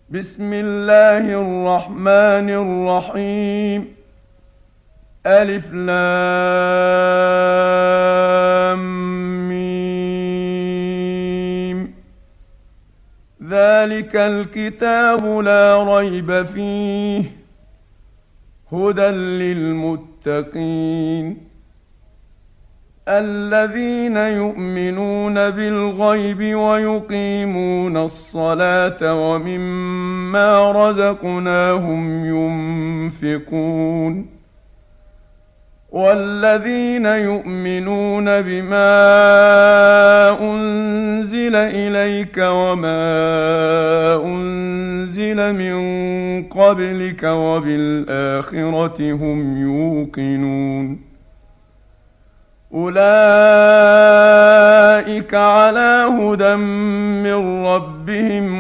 بسم الله الرحمن الرحيم. ألف لام ميم. ذلك الكتاب لا ريب فيه هدى للمتقين الذين يؤمنون بالغيب ويقيمون الصلاة ومما رزقناهم ينفقون والذين يؤمنون بما أنزل إليك وما أنزل من قبلك وبالآخرة هم يوقنون أولئك على هدى من ربهم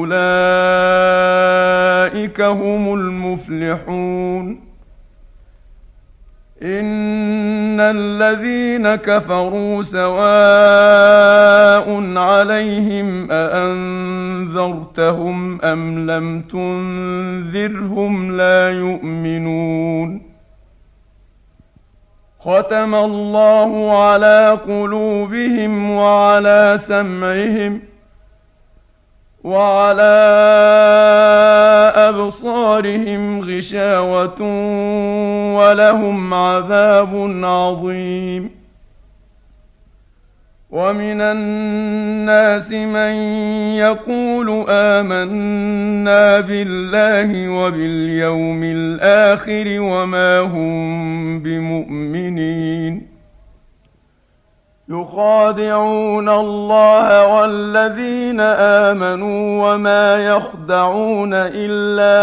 وأولئك هم المفلحون إن الذين كفروا سواء عليهم أأنذرتهم أم لم تنذرهم لا يؤمنون ختم الله على قلوبهم وعلى سمعهم وعلى أبصارهم غشاوة ولهم عذاب عظيم ومن الناس من يقول آمنا بالله وباليوم الآخر وما هم بمؤمنين يخادعون الله والذين آمنوا وما يخدعون إلا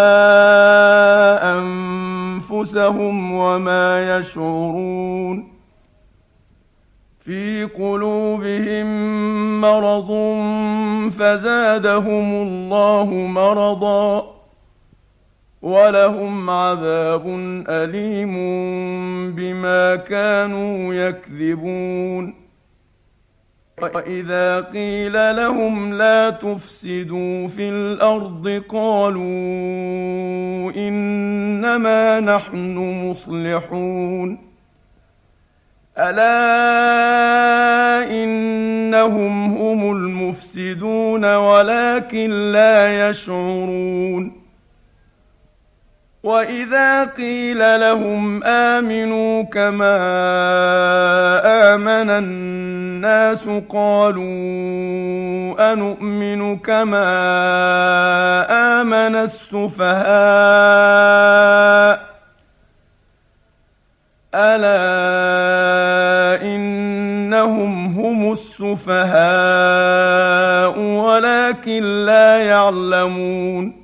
أنفسهم وما يشعرون في قلوبهم مرض فزادهم الله مرضا ولهم عذاب أليم بما كانوا يكذبون وإذا قيل لهم لا تفسدوا في الأرض قالوا إنما نحن مصلحون ألا إنهم هم المفسدون ولكن لا يشعرون وإذا قيل لهم آمنوا كما آمن الناس قالوا أنؤمن كما آمن السفهاء ألا إنهم هم السفهاء ولكن لا يعلمون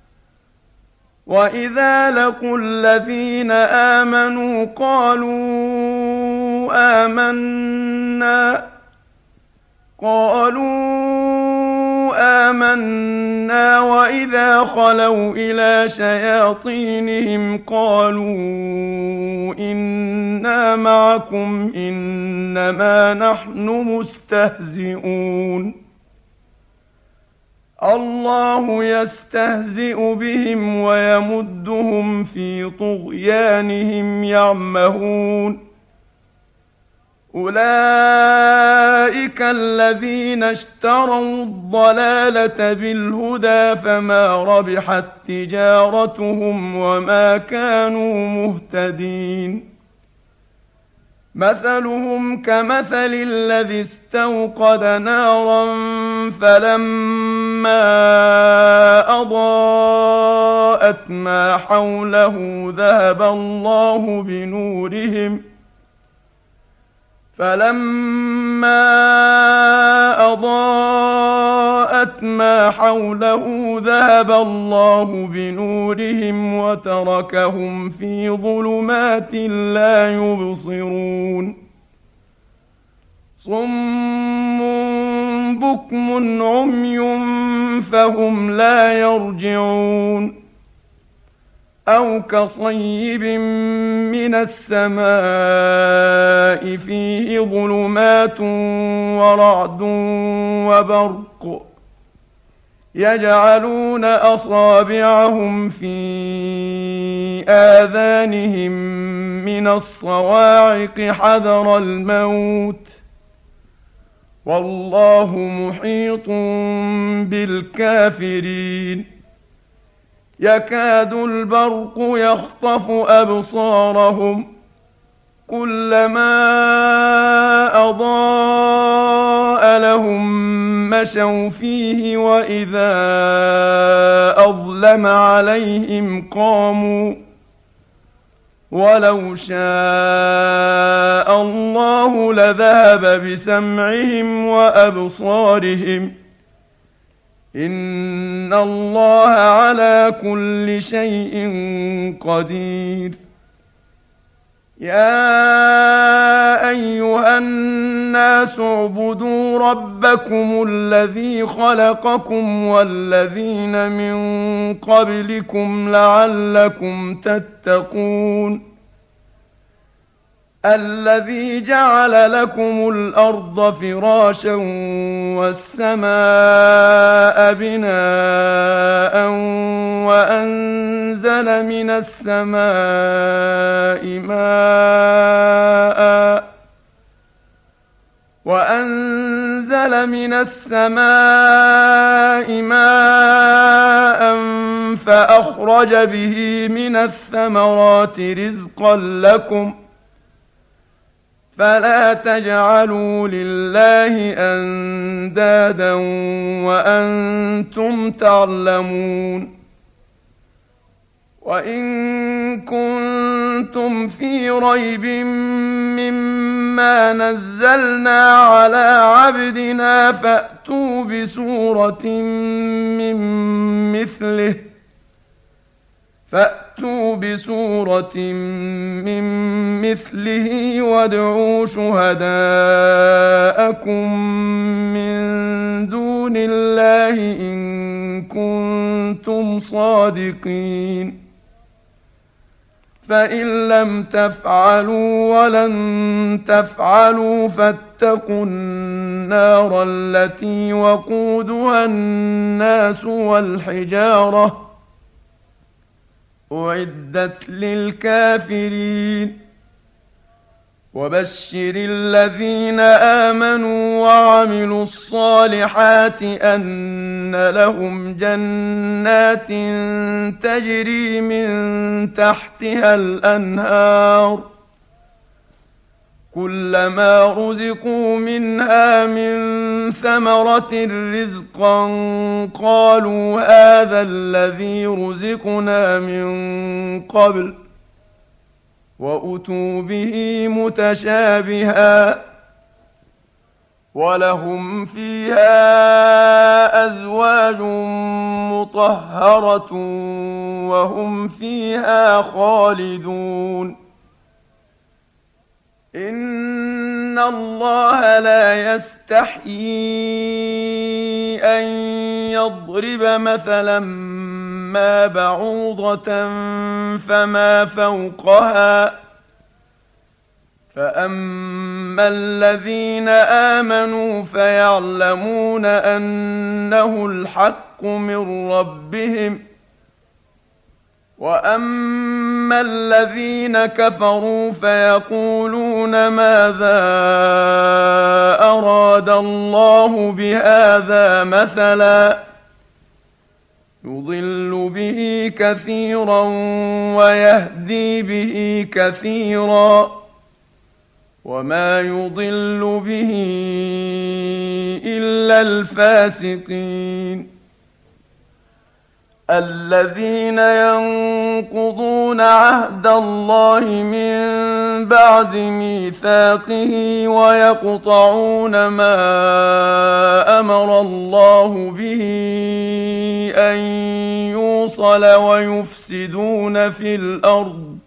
وإذا لقوا الذين آمنوا قالوا آمنا وإذا خلوا إلى شياطينهم قالوا إنا معكم إنما نحن مستهزئون الله يستهزئ بهم ويمدهم في طغيانهم يعمهون أولئك الذين اشتروا الضلالة بالهدى فما ربحت تجارتهم وما كانوا مهتدين مثلهم كمثل الذي استوقد نارا فلما أضاءت ما حوله ذهب الله بنورهم وتركهم في ظلمات لا يبصرون صم بكم عمي فهم لا يرجعون أو كصيب من السماء فيه ظلمات ورعد وبرق يجعلون أصابعهم في آذانهم من الصواعق حذر الموت والله محيط بالكافرين يكاد البرق يخطف أبصارهم كلما أضاء لهم مشوا فيه وإذا أظلم عليهم قاموا ولو شاء الله لذهب بسمعهم وأبصارهم إن الله على كل شيء قدير يا أيها الناس اعبدوا ربكم الذي خلقكم والذين من قبلكم لعلكم تتقون الذي جعل لكم الأرض فراشا والسماء بناء وأنزل من السماء ماء فأخرج به من الثمرات رزقا لكم فلا تجعلوا لله أندادا وأنتم تعلمون وإن كنتم في ريب مما نزلنا على عبدنا فأتوا بسورة من مثله وادعوا شهداءكم من دون الله إن كنتم صادقين فإن لم تفعلوا ولن تفعلوا فاتقوا النار التي وقودها الناس والحجارة أعدت للكافرين وبشر الذين آمنوا وعملوا الصالحات أن لهم جنات تجري من تحتها الأنهار كلما رزقوا منها من ثمرة رزقا قالوا هذا الذي رزقنا من قبل وأتوا به متشابها ولهم فيها أزواج مطهرة وهم فيها خالدون إن الله لا يستحيي أن يضرب مثلا ما بعوضة فما فوقها فأما الذين آمنوا فيعلمون أنه الحق من ربهم وأما الذين كفروا فيقولون ماذا أراد الله بهذا مثلا يضل به كثيرا ويهدي به كثيرا وما يضل به إلا الفاسقين الذين ينقضون عهد الله من بعد ميثاقه ويقطعون ما أمر الله به أن يوصل ويفسدون في الأرض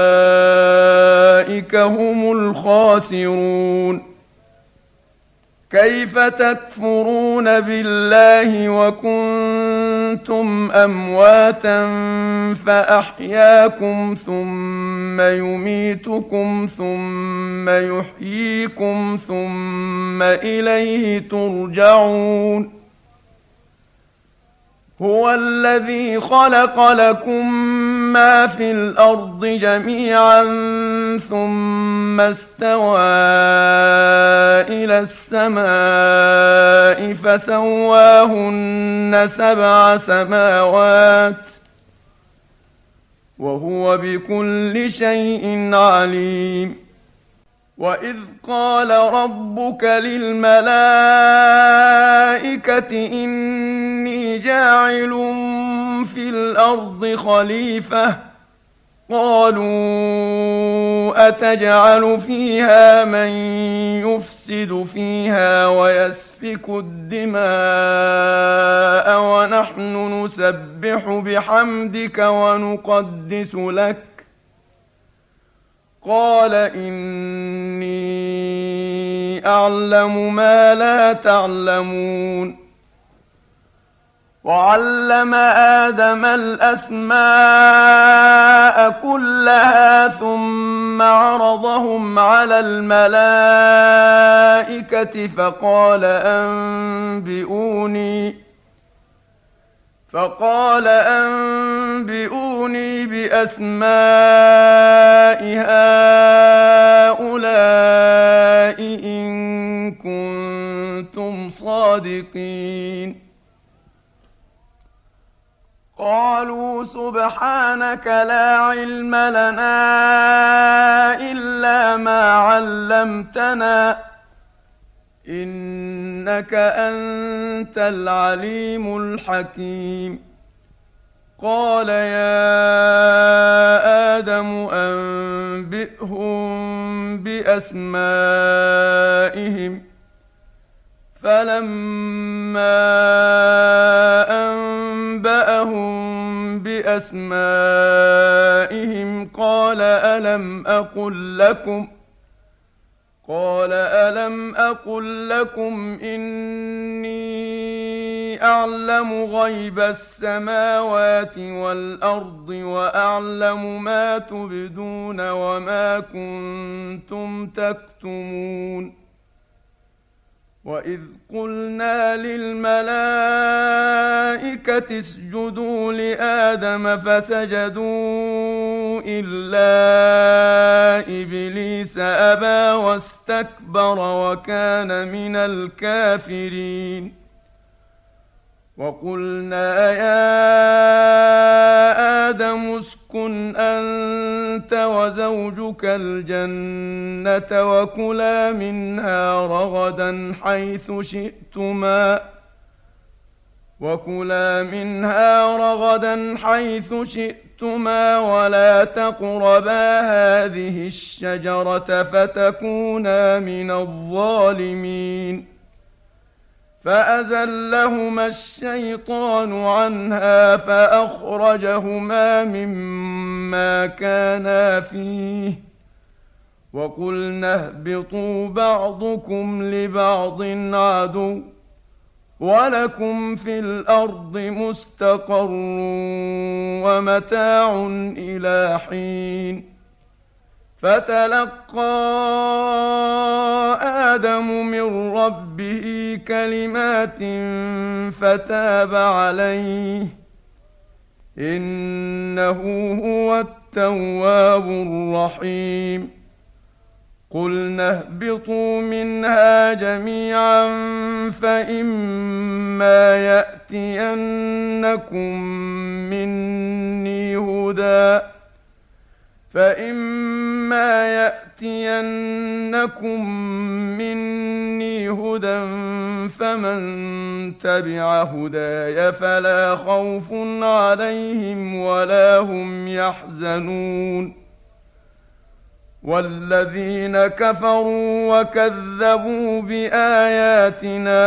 أولئك هم الخاسرون كيف تكفرون بالله وكنتم أمواتا فأحياكم ثم يميتكم ثم يحييكم ثم إليه ترجعون هو الذي خلق لكم ما في الأرض جميعا ثم استوى إلى السماء فسواهن 7 سماوات وهو بكل شيء عليم وإذ قال ربك للملائكة إني جاعل في الأرض خليفة قالوا أتجعل فيها من يفسد فيها ويسفك الدماء ونحن نسبح بحمدك ونقدس لك قال إني أعلم ما لا تعلمون وعلم آدم الأسماء كلها ثم عرضهم على الملائكة فقال أنبئوني بأسماء هؤلاء إن كنتم صادقين قالوا سبحانك لا علم لنا إلا ما علمتنا إنك أنت العليم الحكيم قال يا آدم أنبئهم بأسمائهم فلما أنبأهم بأسمائهم قال ألم أقل لكم إني أعلم غيب السماوات والأرض وأعلم ما تبدون وما كنتم تكتمون وإذ قلنا للملائكة اسجدوا لآدم فسجدوا إلا إبليس أبى واستكبر وكان من الكافرين وقلنا يا آدم اسكن أنت وزوجك الجنة وكلا منها رغدا حيث شئتما ولا تقربا هذه الشجرة فتكونا من الظالمين فأزلهما الشيطان عنها فأخرجهما مما كانا فيه وقلنا اهبطوا بعضكم لبعض عدو ولكم في الأرض مستقر ومتاع إلى حين فتلقى آدم من ربه كلمات فتاب عليه إنه هو التواب الرحيم قلنا اهبطوا منها جميعا فإما يأتينكم مني هدى فمن تبع هداي فلا خوف عليهم ولا هم يحزنون والذين كفروا وكذبوا بآياتنا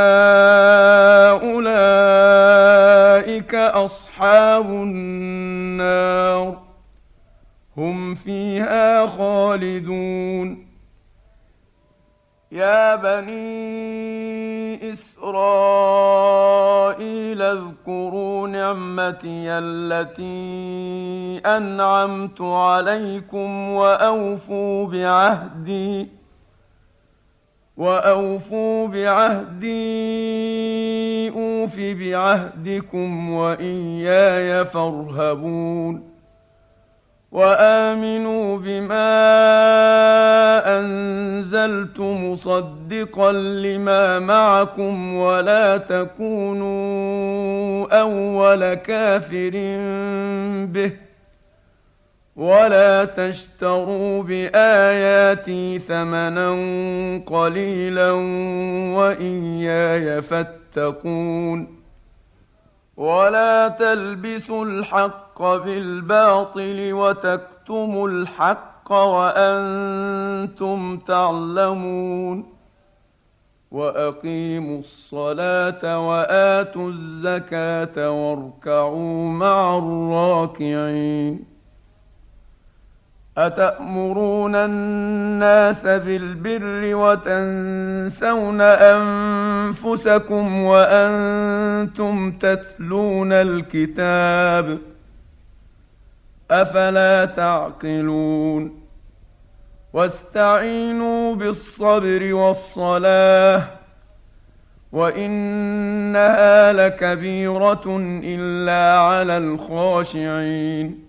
أولئك أصحاب النار هم فيها خالدون يا بني إسرائيل اذكروا نعمتي التي أنعمت عليكم وأوفوا بعهدي أوف بعهدكم وإياي فارهبون وآمنوا بما أنزلت مصدقا لما معكم ولا تكونوا أول كافر به ولا تشتروا بآياتي ثمنا قليلا وإياي فاتقون ولا تلبسوا الحق بالباطل وتكتموا الحق وأنتم تعلمون وأقيموا الصلاة وآتوا الزكاة واركعوا مع الراكعين أتأمرون الناس بالبر وتنسون أنفسكم وأنتم تتلون الكتاب أفلا تعقلون واستعينوا بالصبر والصلاة وإنها لكبيرة إلا على الخاشعين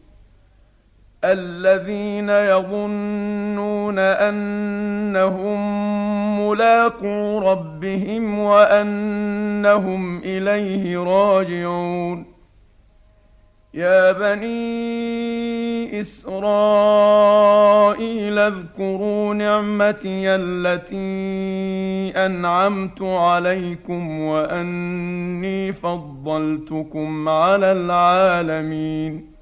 الذين يظنون أنهم ملاقو ربهم وأنهم إليه راجعون يا بني إسرائيل اذكروا نعمتي التي أنعمت عليكم وأني فضلتكم على العالمين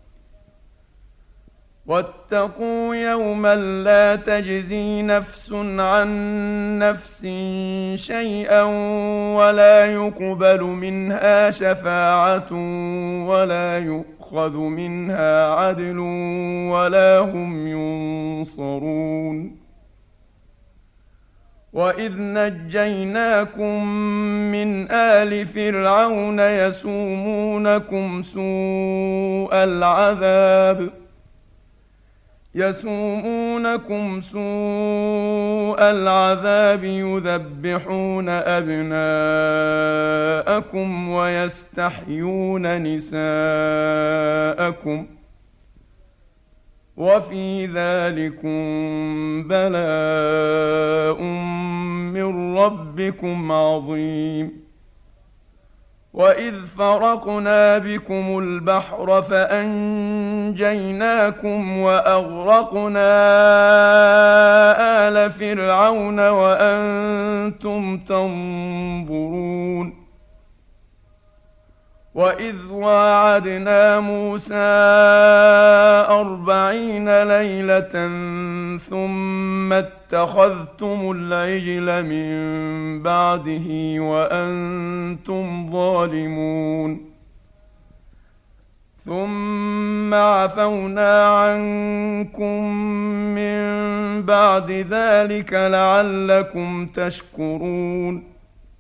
واتقوا يوما لا تجزي نفس عن نفس شيئا ولا يقبل منها شفاعة ولا يؤخذ منها عدل ولا هم ينصرون وإذ نجيناكم من آل فرعون يسومونكم سوء العذاب يذبحون أبناءكم ويستحيون نساءكم وفي ذلكم بلاء من ربكم عظيم وإذ فرقنا بكم البحر فأنجيناكم وأغرقنا آل فرعون وأنتم تنظرون وإذ واعدنا موسى 40 ليلة ثم اتخذتم العجل من بعده وأنتم ظالمون ثم عفونا عنكم من بعد ذلك لعلكم تشكرون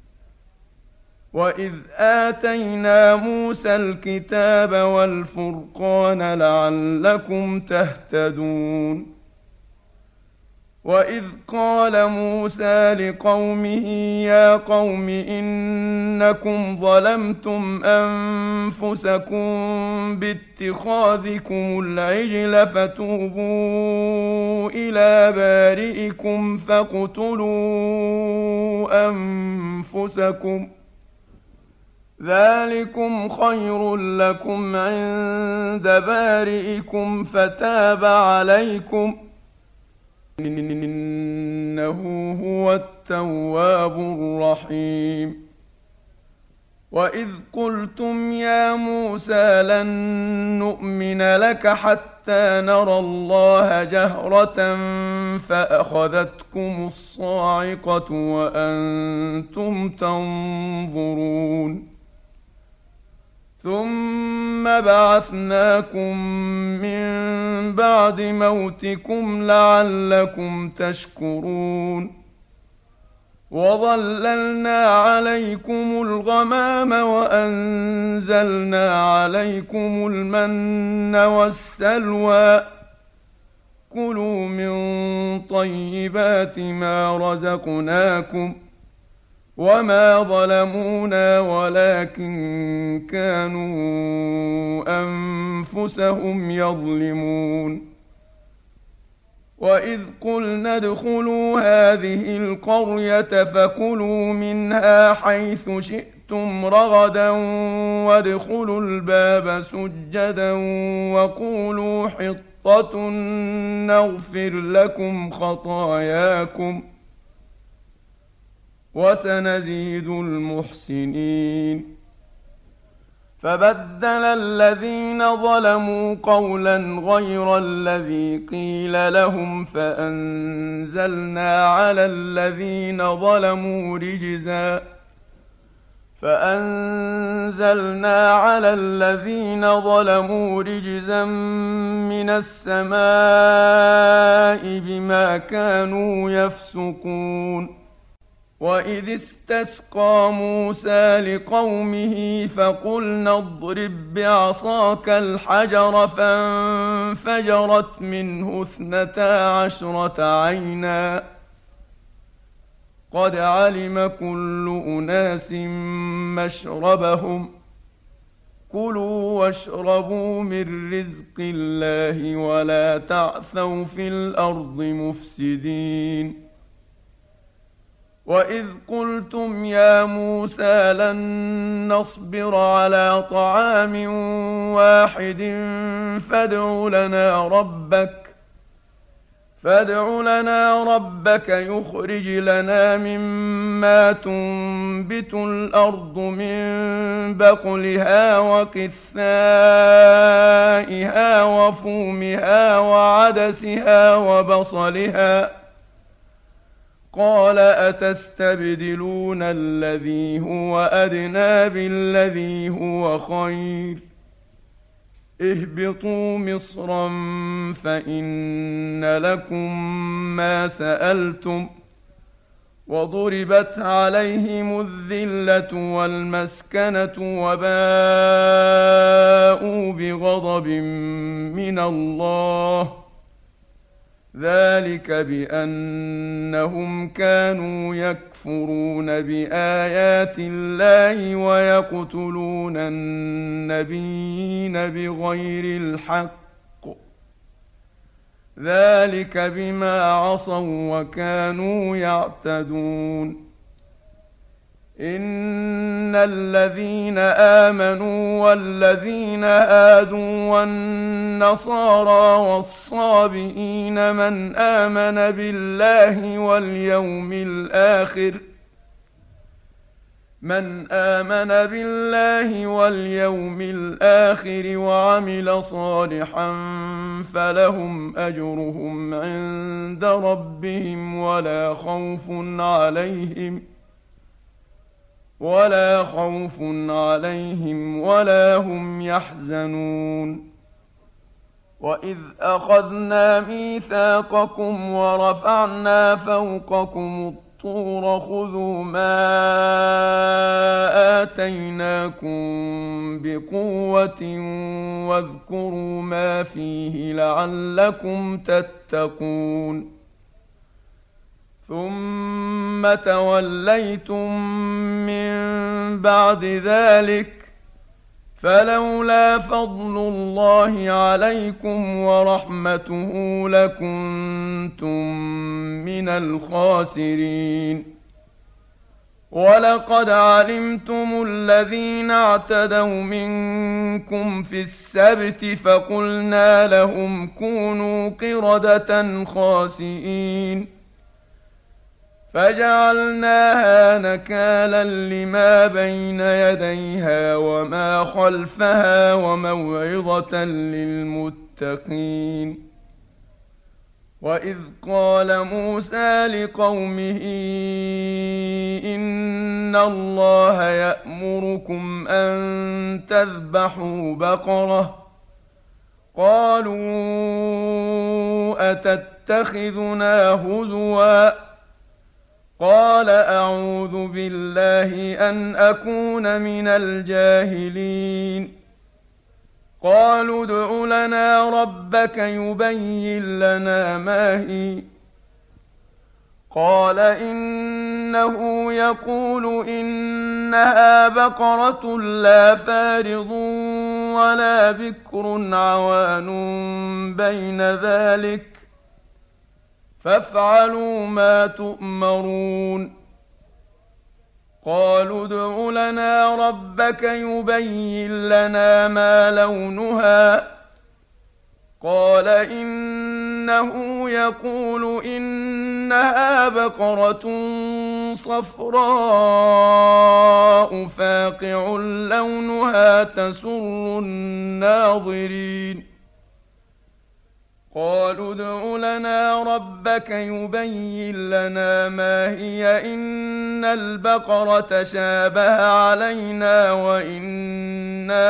وإذ آتينا موسى الكتاب والفرقان لعلكم تهتدون وإذ قال موسى لقومه يا قوم إنكم ظلمتم أنفسكم باتخاذكم العجل فتوبوا إلى بارئكم فاقتلوا أنفسكم ذلكم خير لكم عند بارئكم فتاب عليكم إنه هو التواب الرحيم وإذ قلتم يا موسى لن نؤمن لك حتى نرى الله جهرة فأخذتكم الصاعقة وأنتم تنظرون ثم بعثناكم من بعد موتكم لعلكم تشكرون وظللنا عليكم الغمام وأنزلنا عليكم المن والسلوى كلوا من طيبات ما رزقناكم وما ظلمونا ولكن كانوا أنفسهم يظلمون وإذ قلنا ادخلوا هذه القرية فكلوا منها حيث شئتم رغدا وادخلوا الباب سجدا وقولوا حطة نغفر لكم خطاياكم وسنزيد المحسنين فبدل الذين ظلموا قولا غير الذي قيل لهم فأنزلنا على الذين ظلموا رجزا من السماء بما كانوا يفسقون وإذ استسقى موسى لقومه فقلنا اضرب بعصاك الحجر فانفجرت منه 12 عينا قد علم كل أناس مشربهم كلوا واشربوا من رزق الله ولا تعثوا في الأرض مفسدين وإذ قلتم يا موسى لن نصبر على طعام واحد فادع لنا ربك يخرج لنا مما تنبت الأرض من بقلها وقثائها وفومها وعدسها وبصلها قال أتستبدلون الذي هو أدنى بالذي هو خير اهبطوا مصرا فإن لكم ما سألتم وضربت عليهم الذلة والمسكنة وباءوا بغضب من الله ذلك بأنهم كانوا يكفرون بآيات الله ويقتلون النبيين بغير الحق ذلك بما عصوا وكانوا يعتدون إن الذين آمنوا والذين هادوا والنصارى والصابئين من آمن بالله واليوم الآخر وعمل صالحا فلهم أجرهم عند ربهم ولا خوف عليهم ولا هم يحزنون وإذ أخذنا ميثاقكم ورفعنا فوقكم الطور خذوا ما آتيناكم بقوة واذكروا ما فيه لعلكم تتقون ثم توليتم من بعد ذلك فلولا فضل الله عليكم ورحمته لكنتم من الخاسرين ولقد علمتم الذين اعتدوا منكم في السبت فقلنا لهم كونوا قردة خاسئين فجعلناها نكالا لما بين يديها وما خلفها وموعظة للمتقين وإذ قال موسى لقومه إن الله يأمركم أن تذبحوا بقرة قالوا أتتخذنا هزوا قال أعوذ بالله أن أكون من الجاهلين قالوا ادع لنا ربك يبين لنا ما هي قال إنه يقول إنها بقرة لا فارض ولا بكر عوان بين ذلك فافعلوا ما تؤمرون قالوا ادع لنا ربك يبين لنا ما لونها قال إنه يقول إنها بقرة صفراء فاقع لونها تسر الناظرين قالوا ادع لنا ربك يبين لنا ما هي إن البقرة شابه علينا وإنا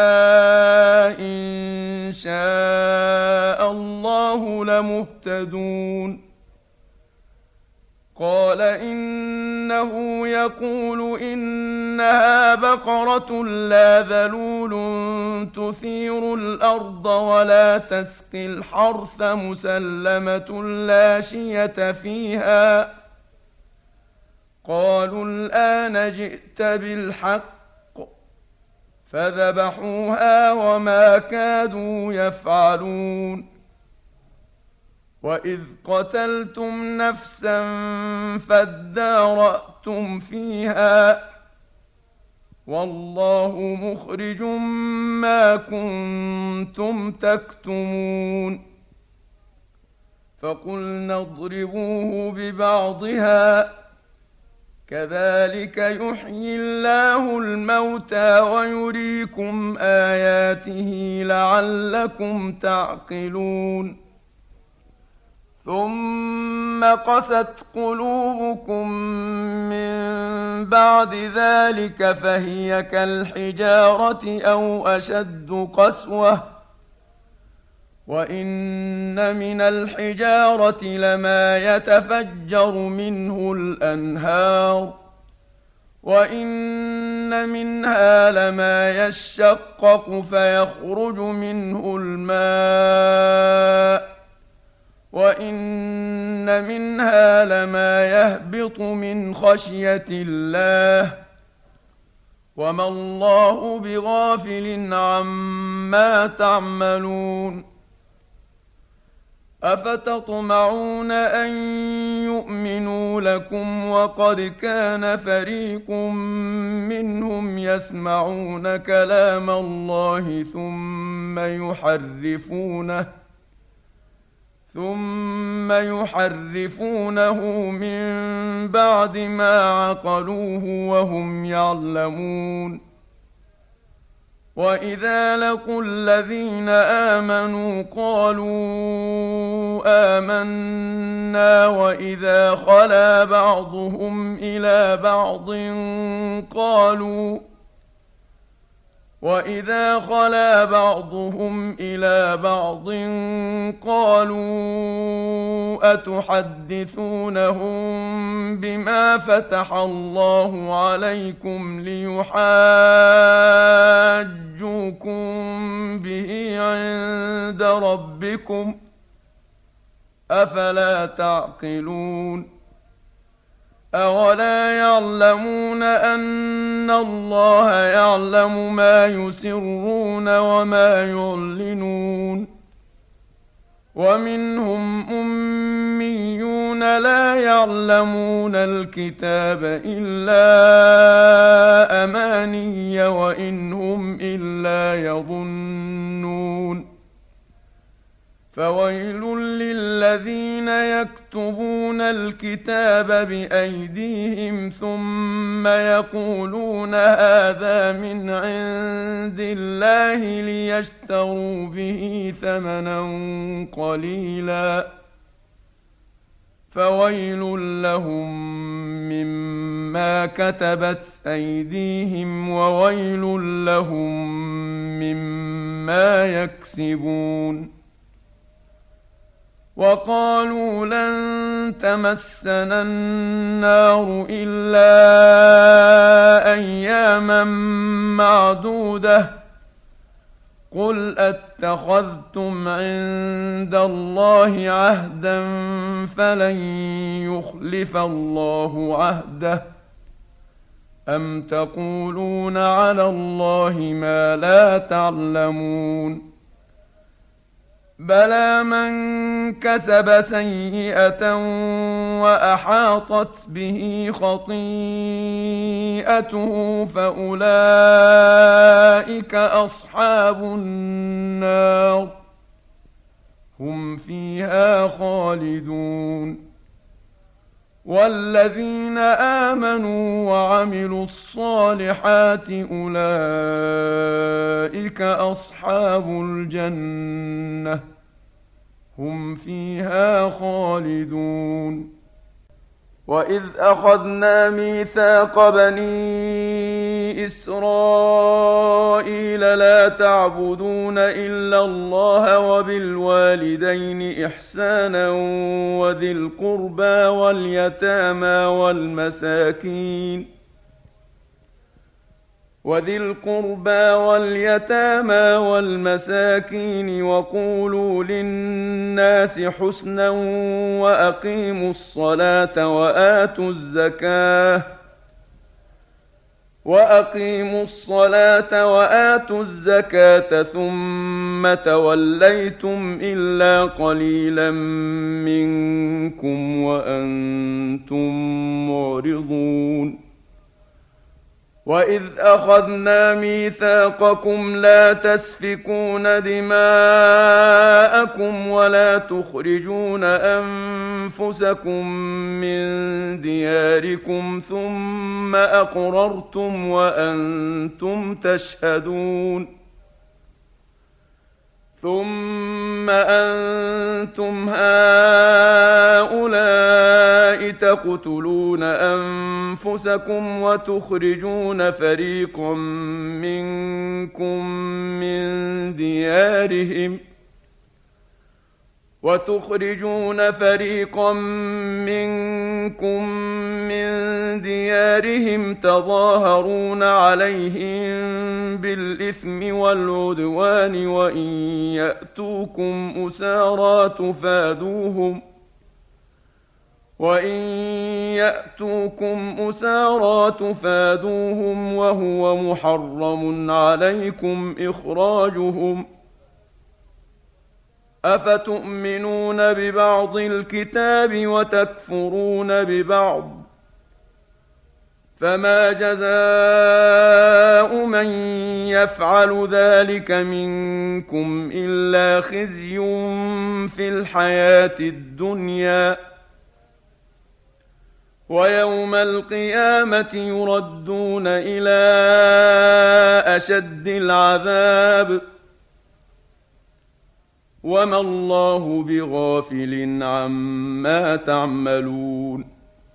إن شاء الله لمهتدون قال إنه يقول إنها بقرة لا ذلول تثير الأرض ولا تسقي الحرث مسلمة لا شية فيها قالوا الآن جئت بالحق فذبحوها وما كادوا يفعلون وإذ قتلتم نفسا فادارأتم فيها والله مخرج ما كنتم تكتمون فقلنا اضربوه ببعضها كذلك يحيي الله الموتى ويريكم آياته لعلكم تعقلون ثم قست قلوبكم من بعد ذلك فهي كالحجارة أو أشد قسوة وإن من الحجارة لما يتفجر منه الأنهار وإن منها لما يشقق فيخرج منه الماء وإن منها لما يهبط من خشية الله وما الله بغافل عما تعملون أفتطمعون أن يؤمنوا لكم وقد كان فريق منهم يسمعون كلام الله ثم يحرفونه من بعد ما عقلوه وهم يعلمون وإذا لقوا الذين آمنوا قالوا آمنا وإذا خلا بعضهم إلى بعض قالوا أتحدثونهم بما فتح الله عليكم ليحاجوكم به عند ربكم أفلا تعقلون أولا يعلمون أن الله يعلم ما يسرون وما يعلنون ومنهم أميون لا يعلمون الكتاب إلا أماني وإن هم إلا يظنون فويل للذين يكتبون الكتاب بأيديهم ثم يقولون هذا من عند الله ليشتروا به ثمنا قليلا فويل لهم مما كتبت أيديهم وويل لهم مما يكسبون وقالوا لن تمسنا النار إلا أياما معدودة قل أتخذتم عند الله عهدا فلن يخلف الله عهده أم تقولون على الله ما لا تعلمون بلى من كسب سيئة وأحاطت به خطيئته فأولئك أصحاب النار هم فيها خالدون والذين آمنوا وعملوا الصالحات أولئك أصحاب الجنة هم فيها خالدون وإذ أخذنا ميثاق بني إسرائيل لا تعبدون إلا الله وبالوالدين إحسانا وذي القربى واليتامى والمساكين وقولوا للناس حسنا وأقيموا الصلاة وآتوا الزكاة ثم توليتم إلا قليلا منكم وأنتم معرضون وإذ أخذنا ميثاقكم لا تسفكون دماءكم ولا تخرجون أنفسكم من دياركم ثم أقررتم وأنتم تشهدون ثم أنتم هؤلاء تقتلون أنفسكم وتخرجون فريقا منكم من ديارهم تظاهرون عليهم بالإثم والعدوان وإن يأتوكم أسارى تفادوهم وهو محرم عليكم إخراجهم أفتؤمنون ببعض الكتاب وتكفرون ببعض فما جزاء من يفعل ذلك منكم إلا خزي في الحياة الدنيا ويوم القيامة يردون إلى أشد العذاب وما الله بغافل عما تعملون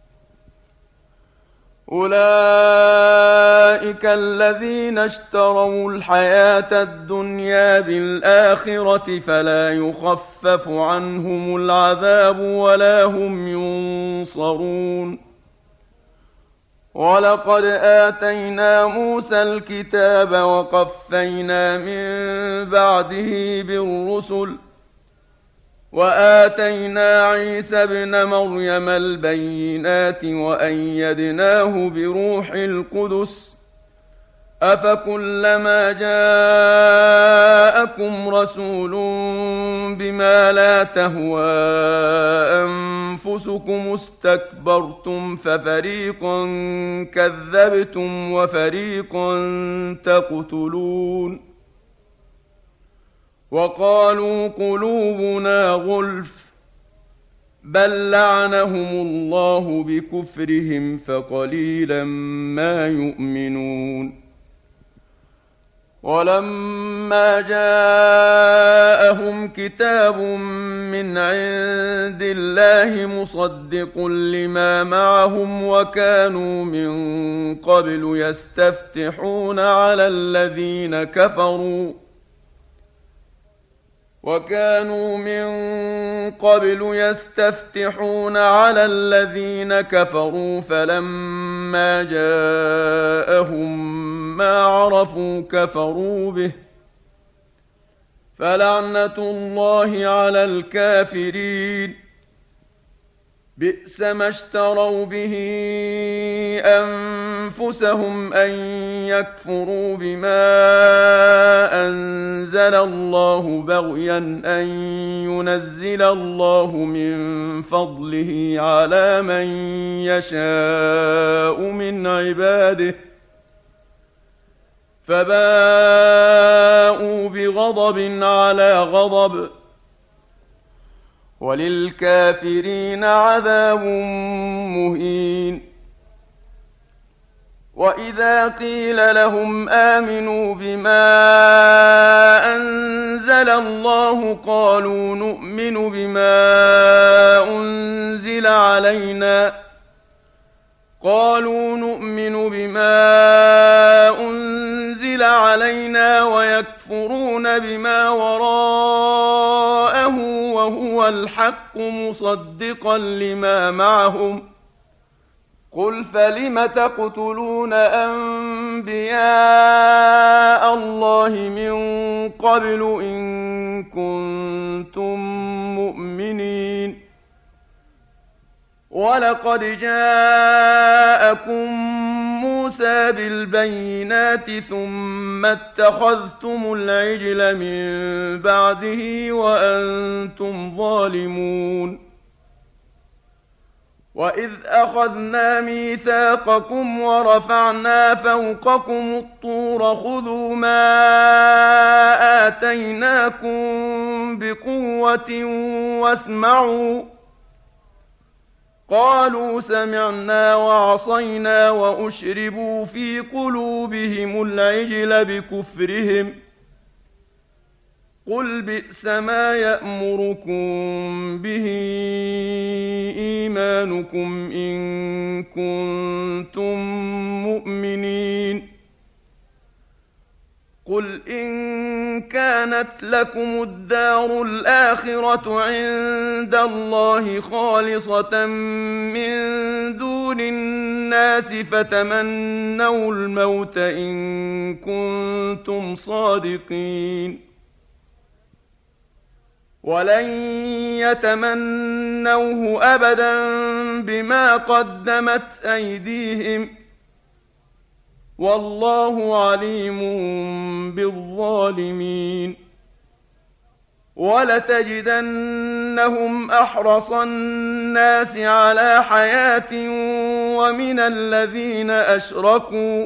أولئك الذين اشتروا الحياة الدنيا بالآخرة فلا يخفف عنهم العذاب ولا هم ينصرون ولقد آتينا موسى الكتاب وقفينا من بعده بالرسل وآتينا عيسى ابن مريم البينات وأيدناه بروح القدس أفكلما جاءكم رسول بما لا تهوى أنفسكم استكبرتم ففريقا كذبتم وفريقا تقتلون وقالوا قلوبنا غلف بل لعنهم الله بكفرهم فقليلا ما يؤمنون ولما جاءهم كتاب من عند الله مصدق لما معهم وكانوا من قبل يستفتحون على الذين كفروا وكانوا من قبل يستفتحون على الذين كفروا فلما جاءهم ما عرفوا كفروا به فلعنة الله على الكافرين. بئس ما اشتروا به أنفسهم أن يكفروا بما أنزل الله بغيا أن ينزل الله من فضله على من يشاء من عباده فباءوا بغضب على غضب وللكافرين عذاب مهين. وإذا قيل لهم آمنوا بما أنزل الله قالوا نؤمن بما أنزل علينا ويكفرون بما وراءه وهو الحق مصدقا لما معهم قل فلم تقتلون أنبياء الله من قبل إن كنتم مؤمنين. ولقد جاءكم موسى بالبينات ثم اتخذتم العجل من بعده وأنتم ظالمون. وإذ أخذنا ميثاقكم ورفعنا فوقكم الطور خذوا ما آتيناكم بقوة واسمعوا قالوا سمعنا وعصينا وأشربوا في قلوبهم العجل بكفرهم قل بئس ما يأمركم به إيمانكم إن كنتم مؤمنين. قل إن كانت لكم الدار الآخرة عند الله خالصة من دون الناس فتمنوا الموت إن كنتم صادقين. ولن يتمنوه أبدا بما قدمت أيديهم والله عليم بالظالمين. ولتجدنهم أحرص الناس على حياة ومن الذين أشركوا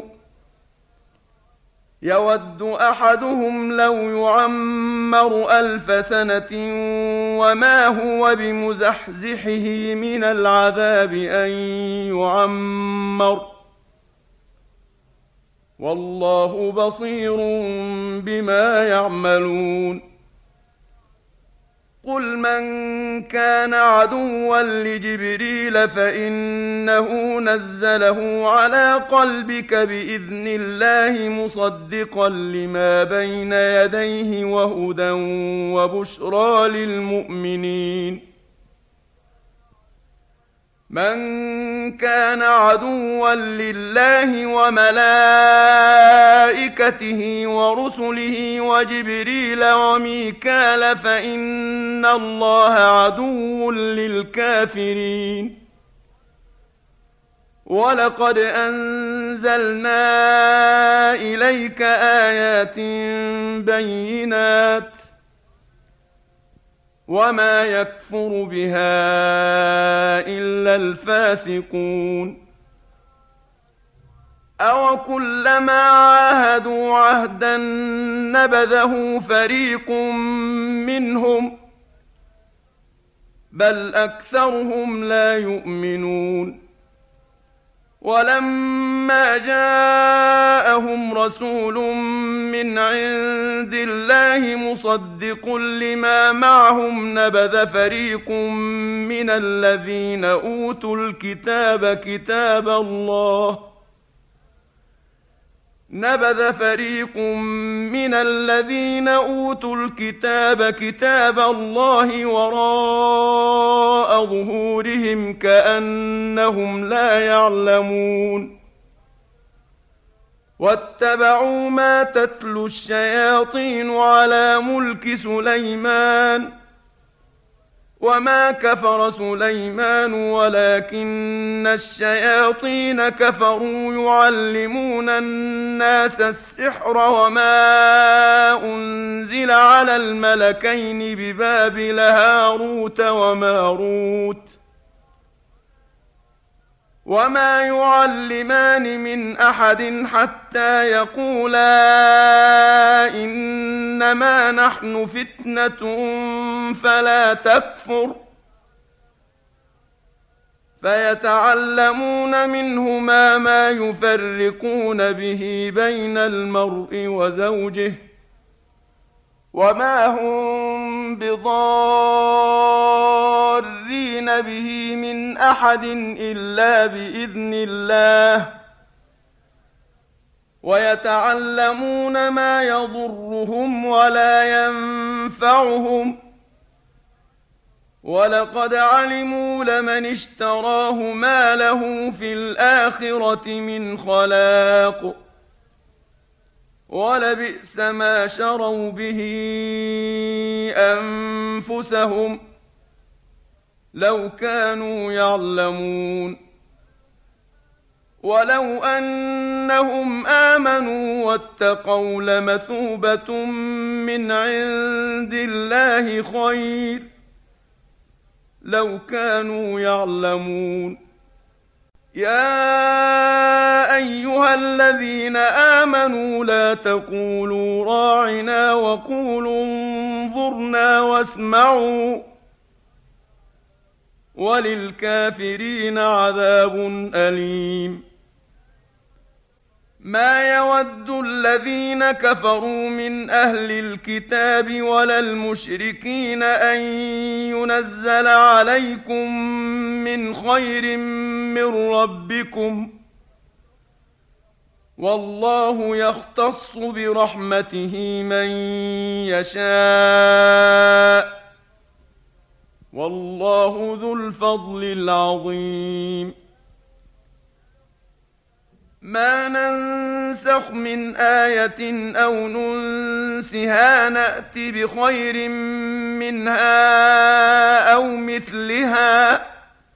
يود أحدهم لو يعمر 1000 سنة وما هو بمزحزحه من العذاب أن يعمر والله بصير بما يعملون. قل من كان عدوا لجبريل فإنه نزله على قلبك بإذن الله مصدقا لما بين يديه وهدى وبشرى للمؤمنين. من كان عدوا لله وملائكته ورسله وجبريل وميكال فإن الله عدو للكافرين. ولقد أنزلنا إليك آيات بينات وما يكفر بها إلا الفاسقون. أوكلما عاهدوا عهدا نبذه فريق منهم بل أكثرهم لا يؤمنون. ولما جاءهم رسول من عند الله مصدق لما معهم نبذ فريق من الذين أوتوا الكتاب نبذ فريق من الذين أوتوا الكتاب كتاب الله وراء ظهورهم كأنهم لا يعلمون واتبعوا ما تتلو الشياطين على ملك سليمان وما كفر سليمان ولكن الشياطين كفروا يعلمون الناس السحر وما أنزل على الملكين ببابل هاروت وماروت وما يعلمان من أحد حتى يقولا إنما نحن فتنة فلا تكفر فيتعلمون منهما ما يفرقون به بين المرء وزوجه وما هم بضارين به من أحد إلا بإذن الله ويتعلمون ما يضرهم ولا ينفعهم ولقد علموا لمن اشتراه ما له في الآخرة من خلاق ولبئس ما شروا به أنفسهم لو كانوا يعلمون ولو أنهم آمنوا واتقوا لمثوبة من عند الله خير لو كانوا يعلمون يا أيها الذين آمنوا لا تقولوا راعنا وقولوا انظرنا واسمعوا وللكافرين عذاب أليم ما يود الذين كفروا من أهل الكتاب ولا المشركين أن ينزل عليكم من خير من ربكم والله يختص برحمته من يشاء والله ذو الفضل العظيم ما ننسخ من آية أو ننسها نأت بخير منها أو مثلها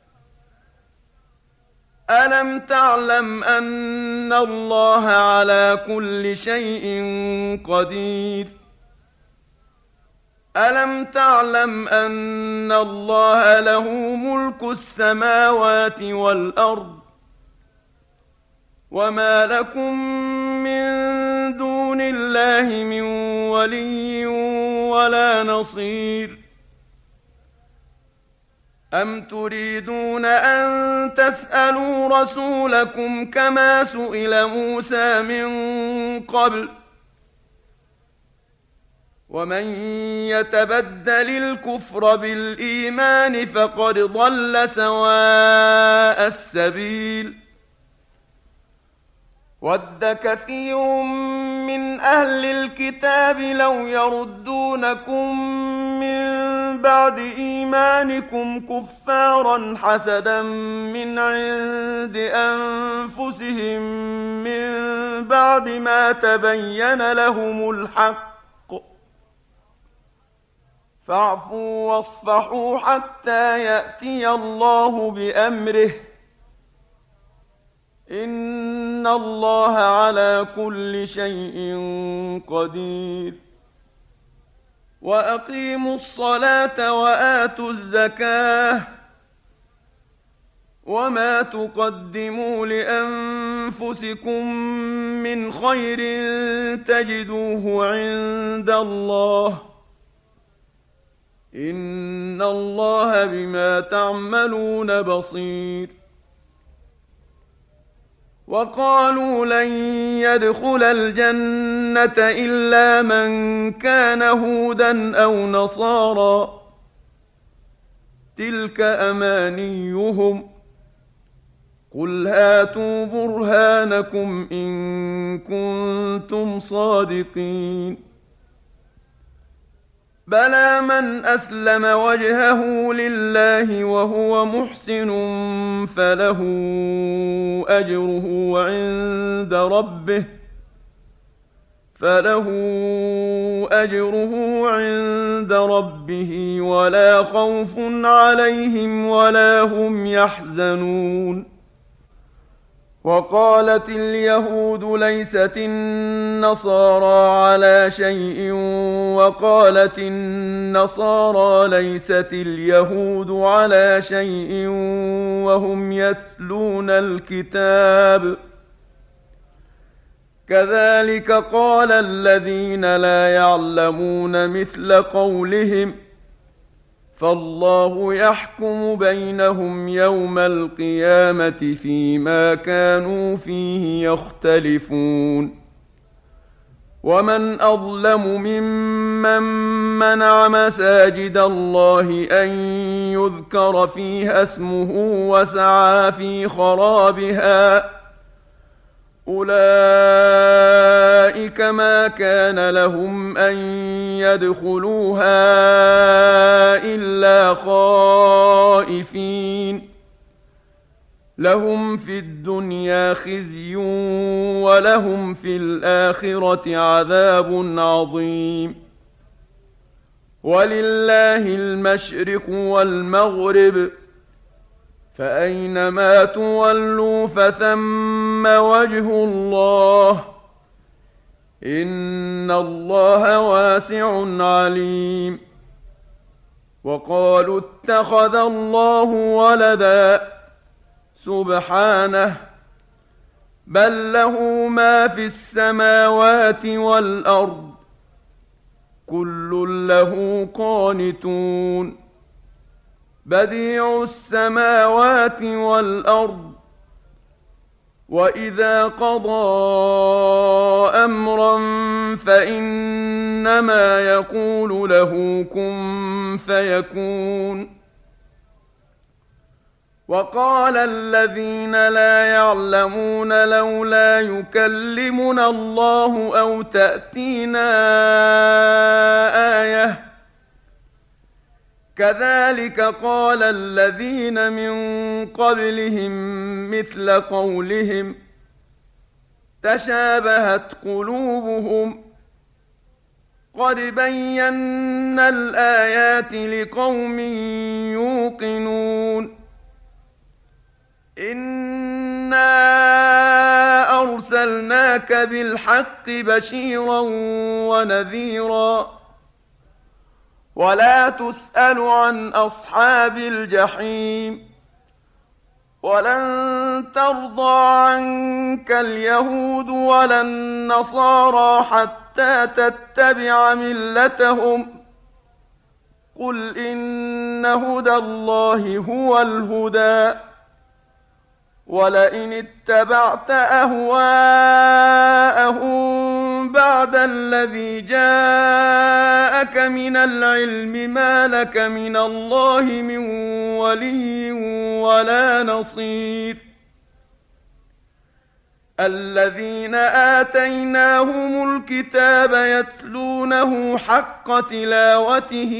ألم تعلم أن الله على كل شيء قدير ألم تعلم أن الله له ملك السماوات والأرض وما لكم من دون الله من ولي ولا نصير أم تريدون أن تسألوا رسولكم كما سئل موسى من قبل ومن يتبدل الكفر بالإيمان فقد ضل سواء السبيل ود كثير من أهل الكتاب لو يردونكم من بعد إيمانكم كفارا حسدا من عند أنفسهم من بعد ما تبين لهم الحق فاعفوا واصفحوا حتى يأتي الله بأمره إن الله على كل شيء قدير وأقيموا الصلاة وآتوا الزكاة وما تقدموا لأنفسكم من خير تجدوه عند الله إن الله بما تعملون بصير وقالوا لن يدخل الجنة إلا من كان هودا أو نصارى تلك أمانيهم قل هاتوا برهانكم إن كنتم صادقين بلى من أسلم وجهه لله وهو محسن فله أجره عند ربه ولا خوف عليهم ولا هم يحزنون وقالت اليهود ليست النصارى على شيء وقالت النصارى ليست اليهود على شيء وهم يتلون الكتاب كذلك قال الذين لا يعلمون مثل قولهم فالله يحكم بينهم يوم القيامة فيما كانوا فيه يختلفون ومن أظلم ممن منع مساجد الله أن يذكر فيها اسمه وسعى في خرابها أولئك ما كان لهم أن يدخلوها إلا خائفين لهم في الدنيا خزي ولهم في الآخرة عذاب عظيم ولله المشرق والمغرب فأينما تولوا فثم وجه الله إن الله واسع عليم وقالوا اتخذ الله ولدا سبحانه بل له ما في السماوات والأرض كل له قانتون بديع السماوات والأرض وإذا قضى أمرا فإنما يقول له كن فيكون وقال الذين لا يعلمون لولا يكلمنا الله أو تأتينا آية كذلك قال الذين من قبلهم مثل قولهم تشابهت قلوبهم قد بينا الآيات لقوم يوقنون إنا أرسلناك بالحق بشيرا ونذيرا ولا تسأل عن أصحاب الجحيم ولن ترضى عنك اليهود ولا النصارى حتى تتبع ملتهم قل إن هدى الله هو الهدى ولئن اتبعت أهواءهم بعد الذي جاءك من العلم ما لك من الله من ولي ولا نصير الذين آتيناهم الكتاب يتلونه حق تلاوته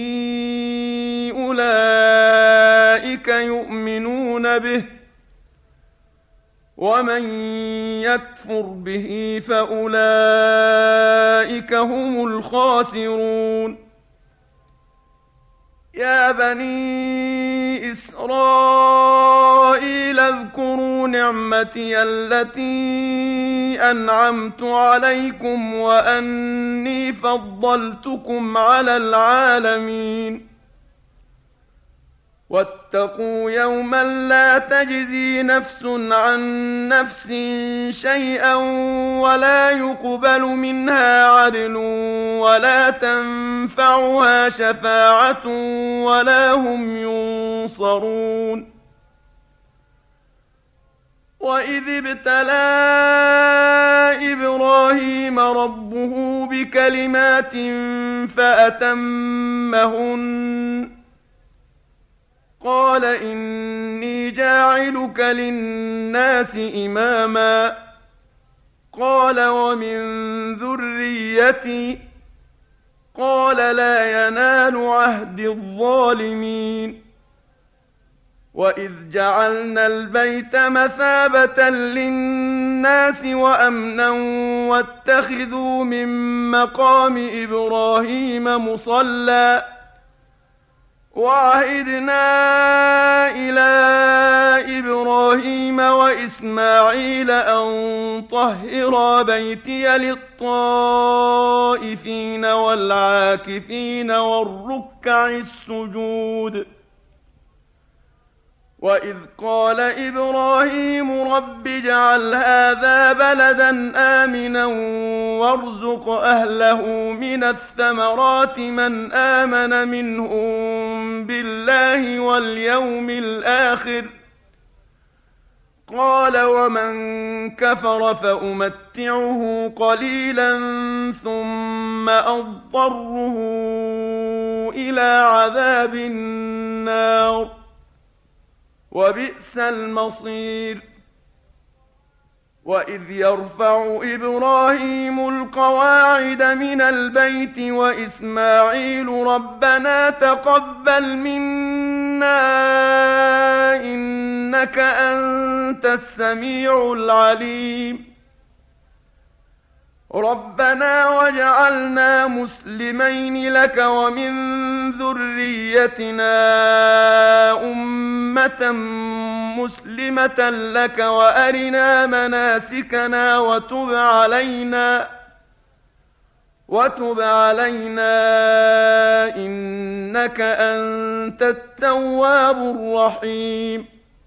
أولئك يؤمنون به ومن يكفر به فأولئك هم الخاسرون يا بني إسرائيل اذكروا نعمتي التي أنعمت عليكم وأني فضلتكم على العالمين واتقوا يوما لا تجزي نفس عن نفس شيئا ولا يقبل منها عدل ولا تنفعها شفاعة ولا هم ينصرون وإذ ابتلى إبراهيم ربه بكلمات فأتمهن قال إني جاعلك للناس إماما قال ومن ذريتي قال لا ينال عهد الظالمين وإذ جعلنا البيت مثابة للناس وأمنا واتخذوا من مقام إبراهيم مصلى وعهدنا إلى إبراهيم وإسماعيل أن طهرا بيتي للطائفين والعاكفين والركع السجود وإذ قال إبراهيم رب اجعل هذا بلدا آمنا وارزق أهله من الثمرات من آمن منهم بالله واليوم الآخر قال ومن كفر فأمتعه قليلا ثم أضطره إلى عذاب النار وبئس المصير وإذ يرفع إبراهيم القواعد من البيت وإسماعيل ربنا تقبل منا إنك أنت السميع العليم ربنا واجعلنا مسلمين لك ومن ذريتنا أمة مسلمة لك وأرنا مناسكنا وتب علينا إنك أنت التواب الرحيم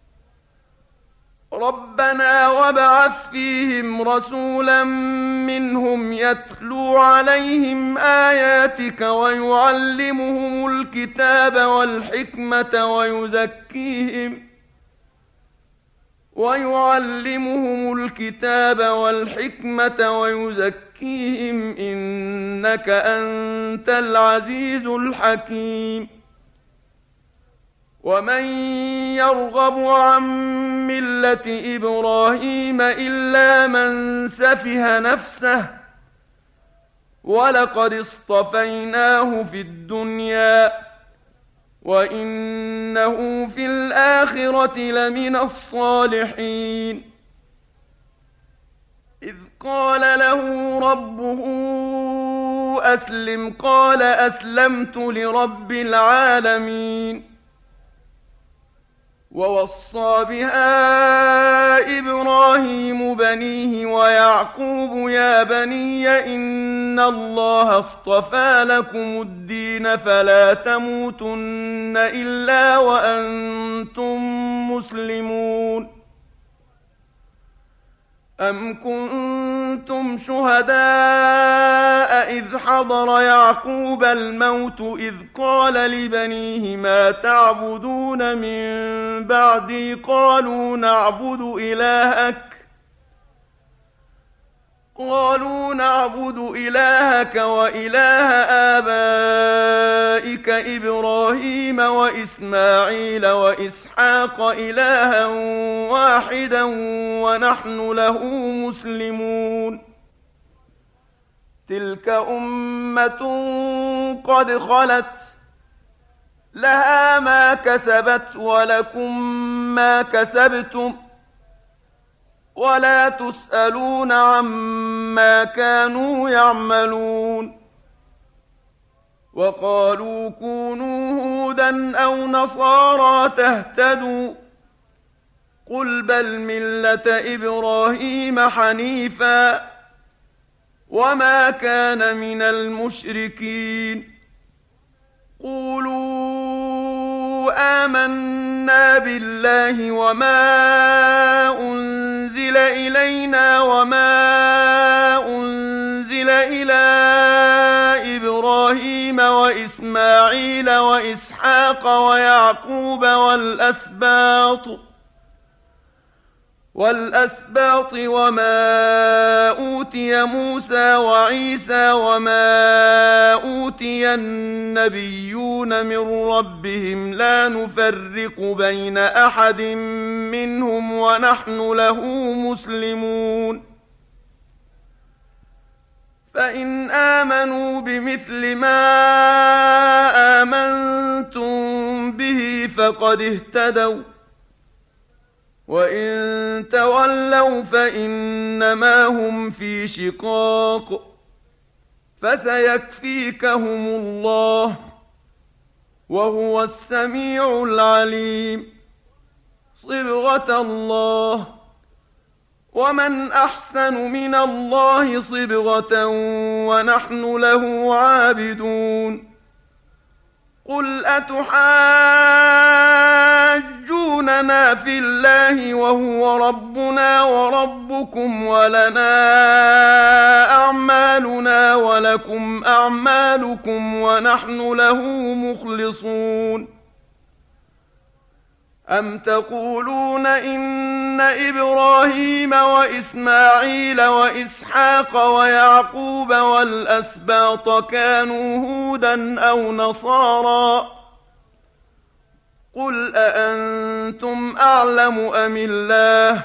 ربنا وابعث فيهم رسولا منهم يتلو عليهم آياتك ويعلمهم الكتاب والحكمة ويزكيهم إنك أنت العزيز الحكيم ومن يرغب عن ملة إبراهيم إلا من سفه نفسه ولقد اصطفيناه في الدنيا وإنه في الآخرة لمن الصالحين إذ قال له ربه أسلم قال أسلمت لرب العالمين ووصى بها إبراهيم بنيه ويعقوب يا بني إن الله اصطفى لكم الدين فلا تموتن إلا وأنتم مسلمون أم كنتم شهداء إذ حضر يعقوب الموت إذ قال لبنيه ما تعبدون من بعدي قالوا نعبد إلهك وإله آبائك إبراهيم وإسماعيل وإسحاق إلها واحدا ونحن له مسلمون تلك أمة قد خلت لها ما كسبت ولكم ما كسبتم ولا تسألون عما كانوا يعملون وقالوا كونوا هودا أو نصارى تهتدوا قل بل ملة إبراهيم حنيفا وما كان من المشركين قولوا آمنا بالله وما أنزل إلينا وما أنزل إلى إبراهيم وإسماعيل وإسحاق ويعقوب والأسباط وما أوتي موسى وعيسى وما أوتي النبيون من ربهم لا نفرق بين أحد منهم ونحن له مسلمون فإن آمنوا بمثل ما آمنتم به فقد اهتدوا وإن تولوا فإنما هم في شقاق فسيكفيكهم الله وهو السميع العليم صبغة الله ومن أحسن من الله صبغة ونحن له عابدون قل أتحاجوننا في الله وهو ربنا وربكم ولنا أعمالنا ولكم أعمالكم ونحن له مخلصون أم تقولون إن إبراهيم وإسماعيل وإسحاق ويعقوب والأسباط كانوا هودا أو نصارى قل أأنتم أعلم أم الله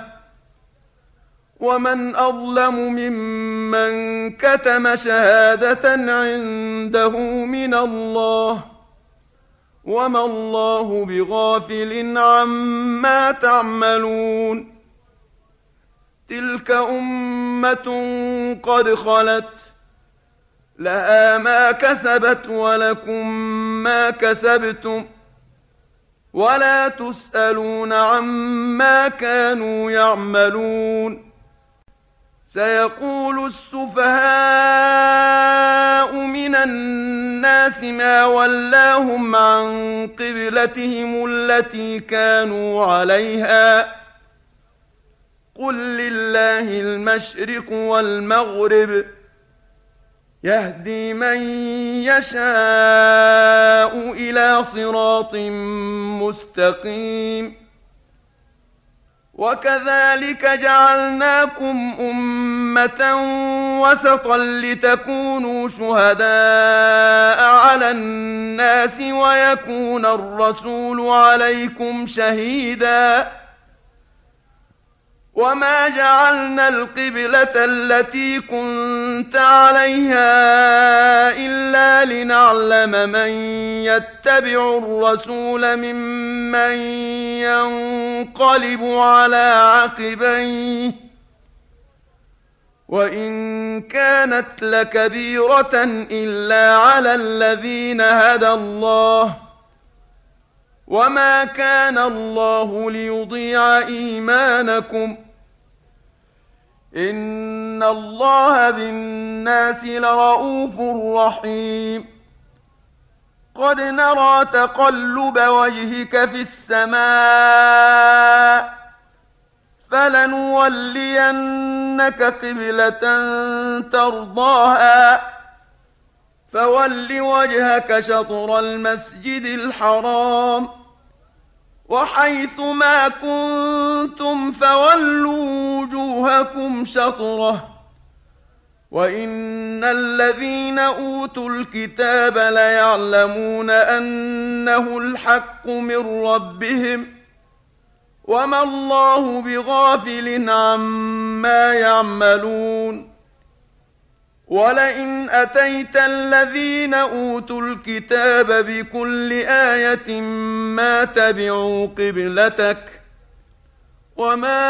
ومن أظلم ممن كتم شهادة عنده من الله وما الله بغافل عما تعملون تلك أمة قد خلت لها ما كسبت ولكم ما كسبتم ولا تسألون عما كانوا يعملون سيقول السفهاء من الناس ما ولاهم عن قبلتهم التي كانوا عليها قل لله المشرق والمغرب يهدي من يشاء إلى صراط مستقيم وكذلك جعلناكم أمة وسطا لتكونوا شهداء على الناس ويكون الرسول عليكم شهيدا وما جعلنا القبلة التي كنت عليها إلا لنعلم من يتبع الرسول ممن ينقلب على عقبيه وإن كانت لكبيرة إلا على الذين هدى الله وما كان الله ليضيع إيمانكم إن الله بالناس لرؤوف رحيم قد نرى تقلب وجهك في السماء فلنولينك قبلة ترضاها فول وجهك شطر المسجد الحرام وحيث ما كنتم فولوا وجوهكم شطره وإن الذين أوتوا الكتاب ليعلمون أنه الحق من ربهم وما الله بغافل عما يعملون ولئن أتيت الذين أوتوا الكتاب بكل آية ما تبعوا قبلتك وما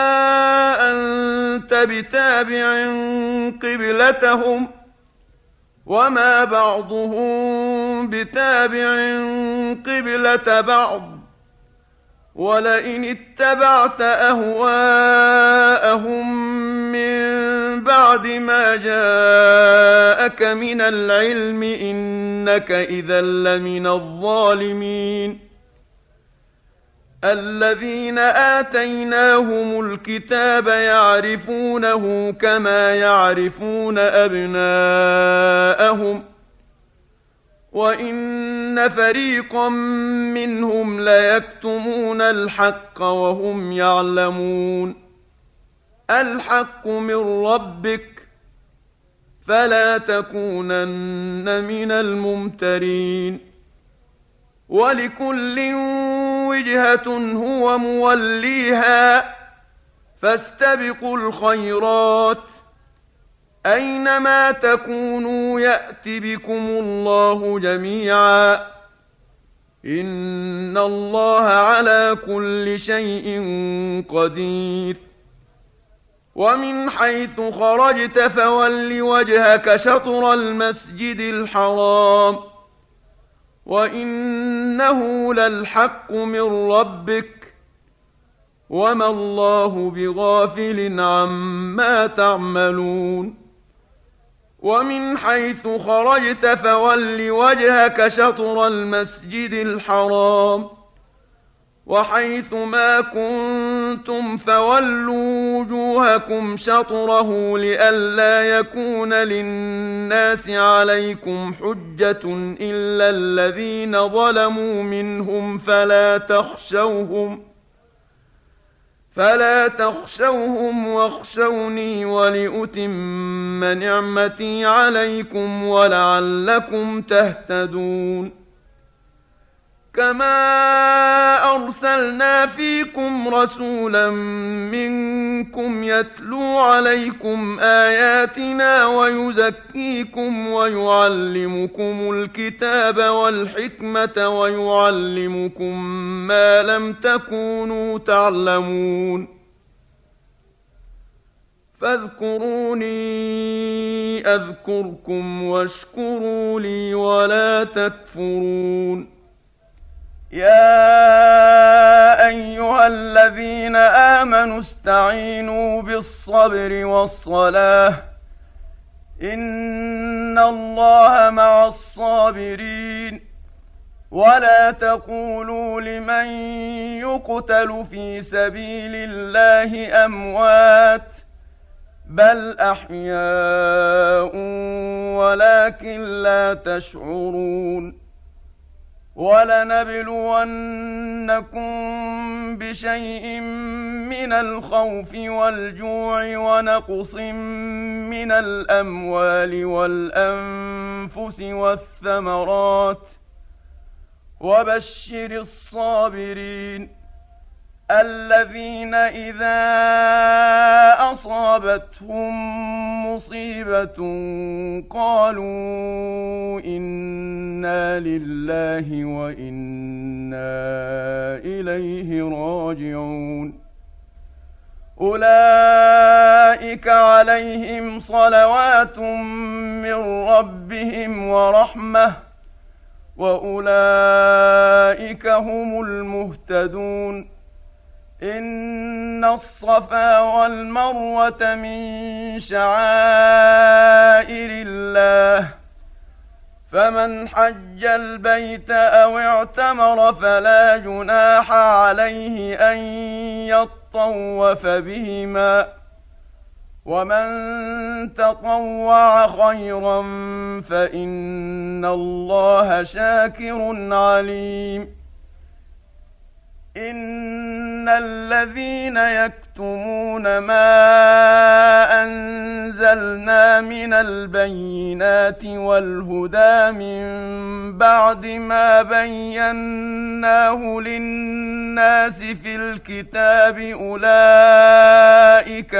أنت بتابع قبلتهم وما بعضهم بتابع قبلة بعض ولئن اتبعت أهواءهم من بعد ما جاءك من العلم إنك إذا لمن الظالمين الذين آتيناهم الكتاب يعرفونه كما يعرفون أبناءهم وإن فريقا منهم ليكتمون الحق وهم يعلمون الحق من ربك فلا تكونن من الممترين ولكل وجهة هو موليها فاستبقوا الخيرات أينما تكونوا يأت بكم الله جميعا إن الله على كل شيء قدير ومن حيث خرجت فول وجهك شطر المسجد الحرام وإنه للحق من ربك وما الله بغافل عما تعملون ومن حيث خرجت فول وجهك شطر المسجد الحرام وحيث ما كنتم فولوا وجوهكم شطره لئلا يكون للناس عليكم حجة إلا الذين ظلموا منهم فلا تخشوهم واخشوني ولأتم نعمتي عليكم ولعلكم تهتدون كما أرسلنا فيكم رسولا منكم يتلو عليكم آياتنا ويزكيكم ويعلمكم الكتاب والحكمة ويعلمكم ما لم تكونوا تعلمون فاذكروني أذكركم واشكروا لي ولا تكفرون يا أيها الذين آمنوا استعينوا بالصبر والصلاة إن الله مع الصابرين ولا تقولوا لمن يقتل في سبيل الله أموات بل أحياء ولكن لا تشعرون ولنبلونكم بشيء من الخوف والجوع ونقص من الأموال والأنفس والثمرات وبشر الصابرين الذين إذا أصابتهم مصيبة قالوا إنا لله وإنا إليه راجعون أولئك عليهم صلوات من ربهم ورحمة وأولئك هم المهتدون إن الصفا والمروة من شعائر الله فمن حج البيت أو اعتمر فلا جناح عليه أن يطوف بهما ومن تطوع خيرا فإن الله شاكر عليم إن الذين يكتمون ما أنزلنا من البينات والهدى من بعد ما بيناه للناس في الكتاب أولئك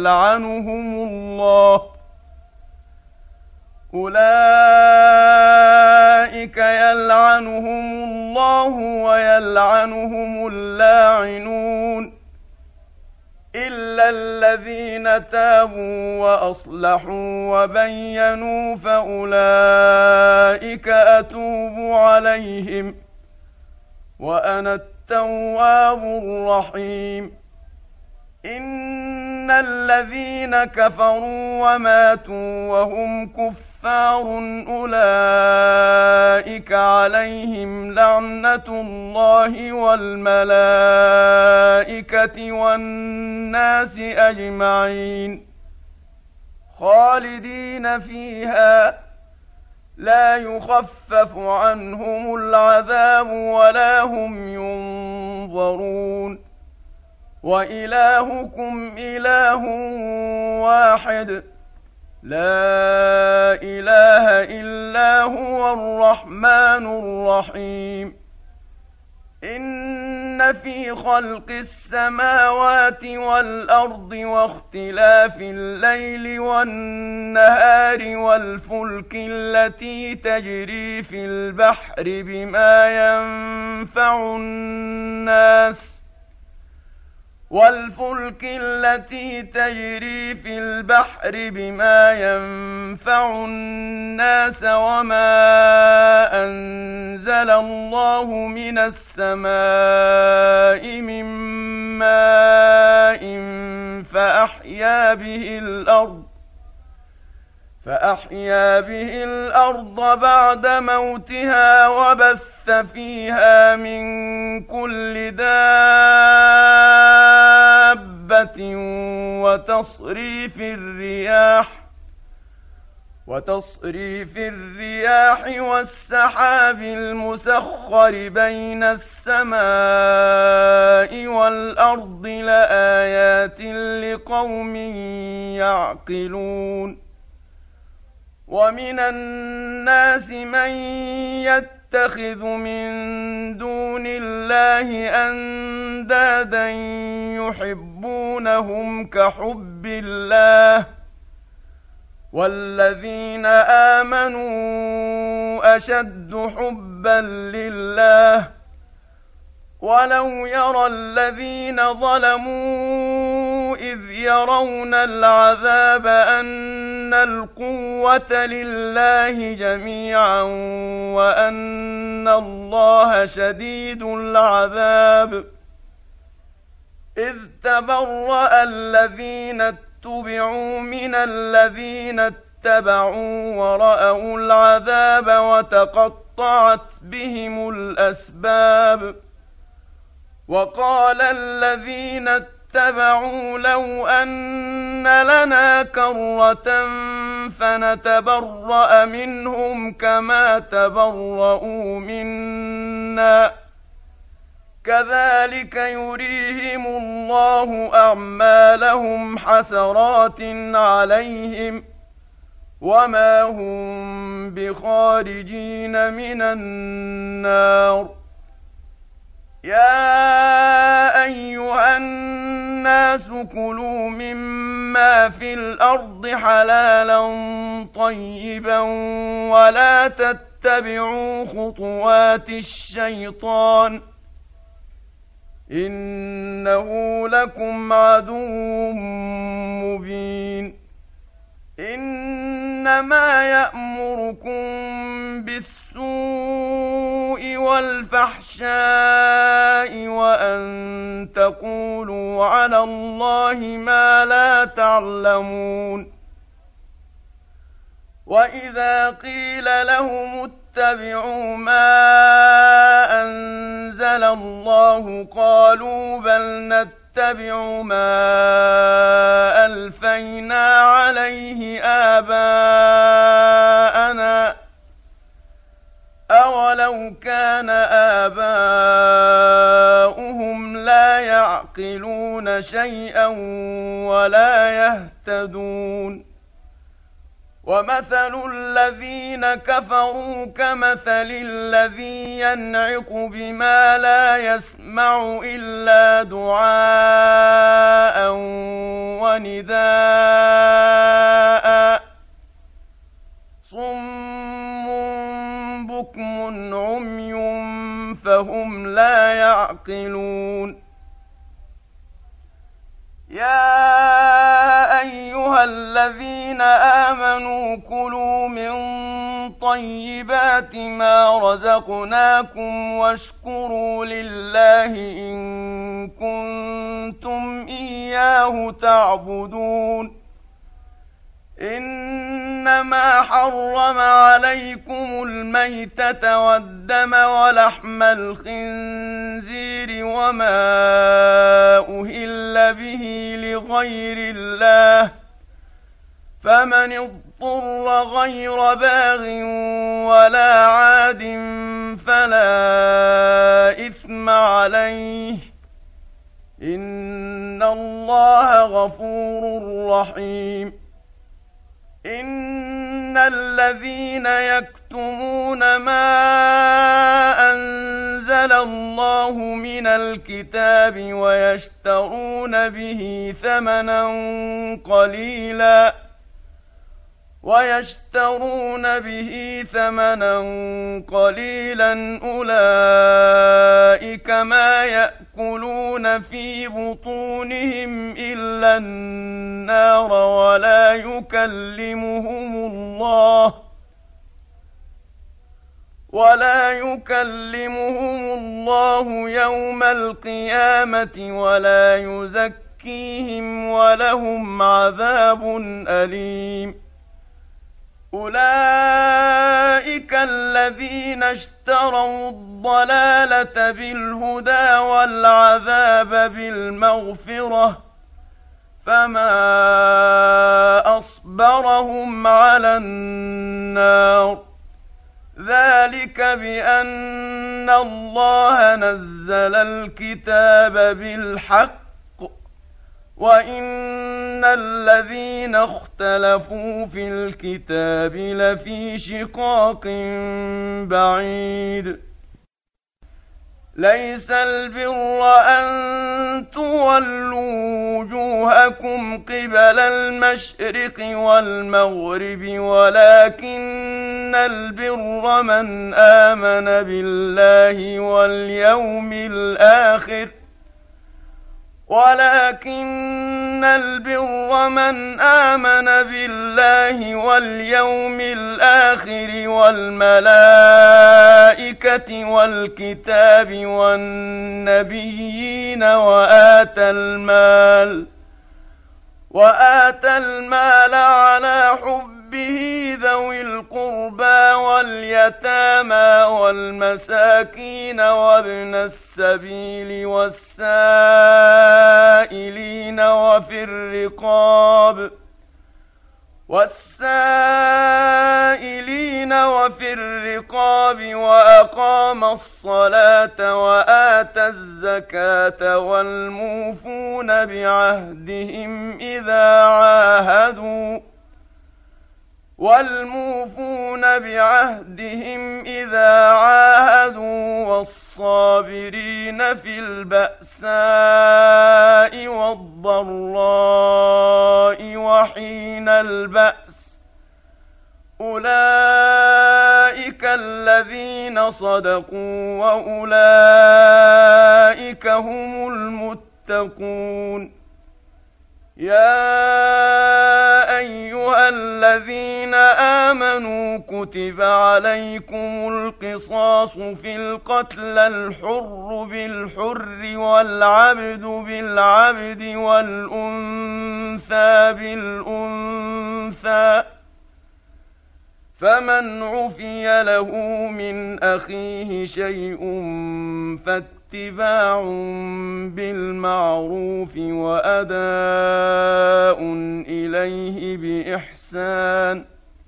يلعنهم الله ويلعنهم اللاعنون إلا الذين تابوا وأصلحوا وبينوا فأولئك أتوب عليهم وأنا التواب الرحيم إن الذين كفروا وماتوا وهم كفار أولئك عليهم لعنة الله والملائكة والناس أجمعين خالدين فيها لا يخفف عنهم العذاب ولا هم ينظرون وإلهكم إله واحد لا إله إلا هو الرحمن الرحيم إن في خلق السماوات والأرض واختلاف الليل والنهار والفلك التي تجري في البحر بما ينفع الناس وما أنزل الله من السماء من ماء فأحيا به الأرض بعد موتها وبث فيها من كل دابة وتصريف الرياح والسحاب المسخر بين السماء والأرض لآيات لقوم يعقلون ومن الناس من يتخذ من دون الله أندادا يحبونهم كحب الله والذين آمنوا أشد حبا لله ولو يرى الذين ظلموا إذ يرون العذاب أن القوة لله جميعا وأن الله شديد العذاب إذ تبرأ الذين اتبعوا من الذين اتبعوا ورأوا العذاب وتقطعت بهم الأسباب وقال الذين اتبعوا لو أن لنا كرة فنتبرأ منهم كما تبرؤوا منا كذلك يريهم الله أعمالهم حسرات عليهم وما هم بخارجين من النار يا أيها الناس كلوا مما في الأرض حلالا طيبا ولا تتبعوا خطوات الشيطان إنه لكم عدو مبين إنما يأمركم بالسوء والفحشاء وأن تقولوا على الله ما لا تعلمون وإذا قيل لهم اتبعوا ما أنزل الله قالوا بل نتبع ما ألفينا عليه آباءنا أولو كان آباؤهم لا يعقلون شيئا ولا يهتدون ومثل الذين كفروا كمثل الذي ينعق بما لا يسمع إلا دعاء ونداء صم بكم عمي فهم لا يعقلون يا أيها الذين آمنوا كلوا من طيبات ما رزقناكم واشكروا لله إن كنتم إياه تعبدون إنما حرم عليكم الميتة والدم ولحم الخنزير وما أهل به لغير الله فمن اضطر غير باغ ولا عاد فلا إثم عليه إن الله غفور رحيم. إن الذين يكتمون ما أنزل الله من الكتاب ويشترون به ثمنا قليلا أولئك ما يأكلون في بطونهم إلا النار ولا يكلمهم الله يوم القيامة ولا يزكيهم ولهم عذاب أليم. أولئك الذين اشتروا الضلالة بالهدى والعذاب بالمغفرة فما أصبرهم على النار. ذلك بأن الله نزل الكتاب بالحق وإن الذين اختلفوا في الكتاب لفي شقاق بعيد. ليس البر أن تولوا وجوهكم قبل المشرق والمغرب ولكن البر من آمن بالله واليوم الآخر والملائكة والكتاب والنبيين وآتى المال على حبه ذوي القربى واليتامى والمساكين وابن السبيل والسائلين وفي الرقاب وأقام الصلاة وآتى الزكاة والموفون بعهدهم إذا عاهدوا والصابرين في البأساء والضراء وحين البأس. أولئك الذين صدقوا وأولئك هم المتقون. يا أيها الذين آمنوا كتب عليكم القصاص في القتلى الحر بالحر والعبد بالعبد والأنثى بالأنثى فمن عفي له من أخيه شيء فاتباع بالمعروف وأداء إليه بإحسان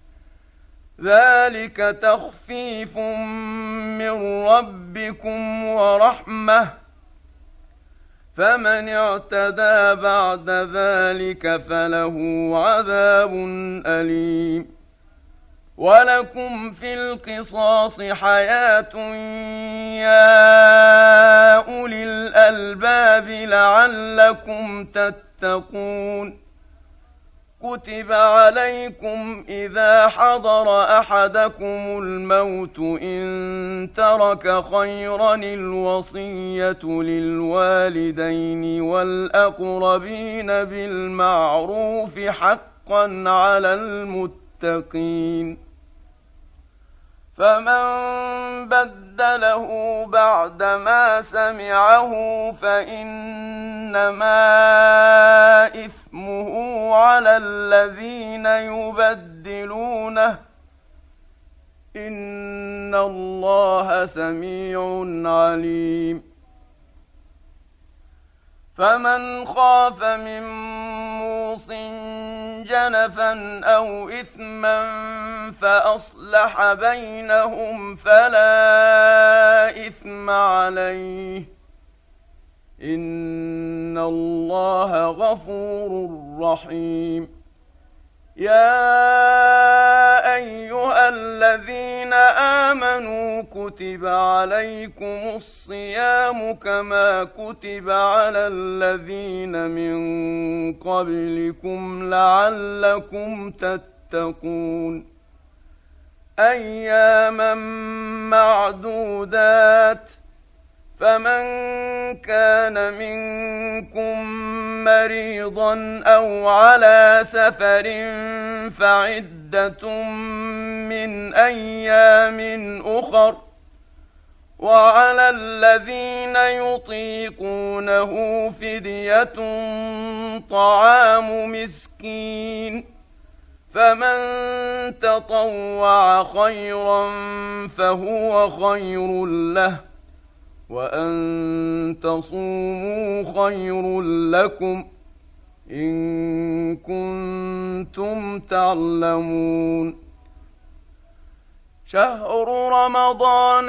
ذلك تخفيف من ربكم ورحمة فمن اعتدى بعد ذلك فله عذاب أليم. ولكم في القصاص حياة يا أولي الألباب لعلكم تتقون. كتب عليكم إذا حضر أحدكم الموت إن ترك خيرا الوصية للوالدين والأقربين بالمعروف حقا على المتقين. فمن بدله بعدما سمعه فإنما إثمه على الذين يبدلونه إن الله سميع عليم. فمن خاف من موص جنفا أو إثما فأصلح بينهم فلا إثم عليه إن الله غفور رحيم. يا أيها الذين آمنوا كتب عليكم الصيام كما كتب على الذين من قبلكم لعلكم تتقون. أياما معدودات، فمن كان منكم مريضا أو على سفر فعدة من أيام أخر، وعلى الذين يطيقونه فدية طعام مسكين، فمن تطوع خيرا فهو خير له، وأن تصوموا خير لكم إن كنتم تعلمون. شهر رمضان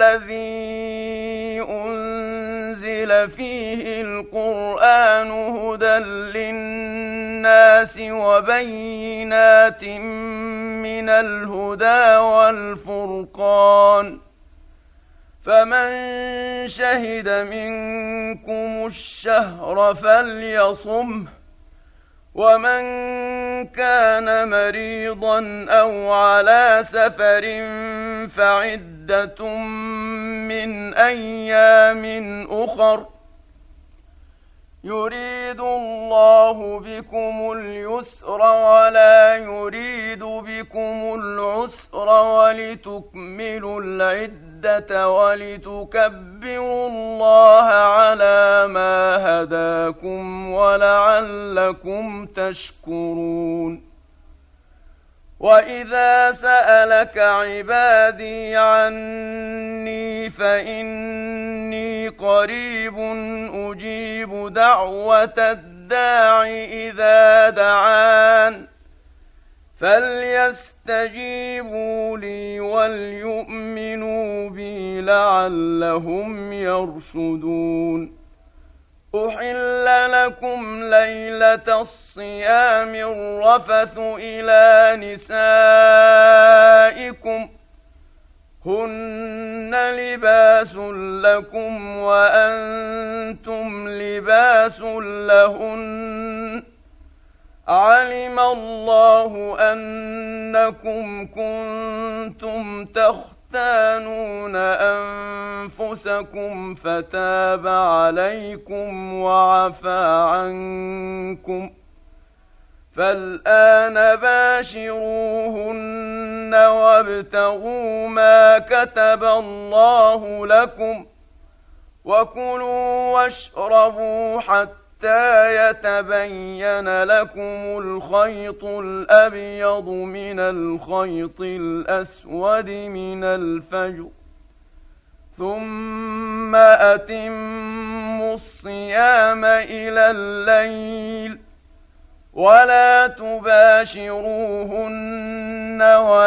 الذي أنزل فيه القرآن هدى للناس وبينات من الهدى والفرقان، فمن شهد منكم الشهر فليصمه، ومن كان مريضا أو على سفر فعدة من أيام أخر، يريد الله بكم اليسر ولا يريد بكم العسر ولتكملوا العدة ولتكبروا الله على ما هداكم ولعلكم تشكرون. وإذا سألك عبادي عني فإني قريب أجيب دعوة الداع إذا دعان، فليستجيبوا لي وليؤمنوا بي لعلهم يرشدون. أحل لكم ليلة الصيام الرفث إلى نسائكم، هن لباس لكم وأنتم لباس لهن، علم الله أنكم كنتم تختانون أنفسكم فتاب عليكم وعفى عنكم، فالآن باشروهن وابتغوا ما كتب الله لكم، وكلوا واشربوا حتى يتبين لكم الخيط الأبيض من الخيط الأسود من الفجر، ثم أتموا الصيام إلى الليل، ولا تباشروهن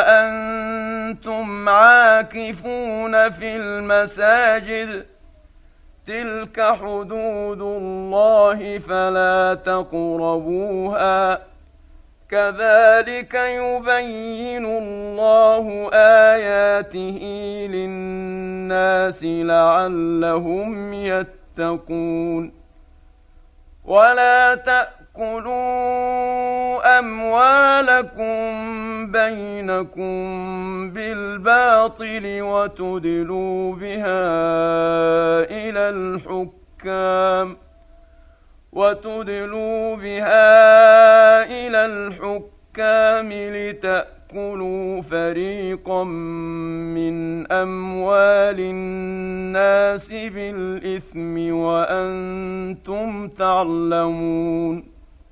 وأنتم عاكفون في المساجد، تلك حدود الله فلا تقربوها، كذلك يبين الله آياته للناس لعلهم يتقون. ولا تأكلوا أموالكم بينكم بالباطل وتدلوا بها إلى الحكام لتأكلوا فريقا من أموال الناس بالإثم وأنتم تعلمون.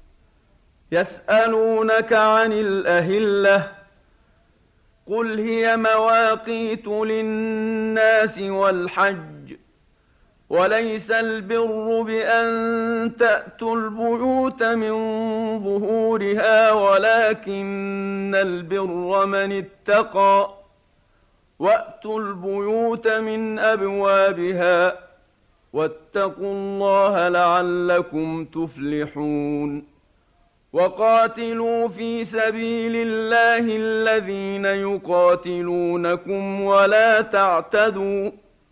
يسألونك عن الأهلة، قل هي مواقيت للناس والحج، وليس البر بأن تأتوا البيوت من ظهورها ولكن البر من اتقى، وأتوا البيوت من أبوابها، واتقوا الله لعلكم تفلحون وقاتلوا في سبيل الله الذين يقاتلونكم ولا تعتدوا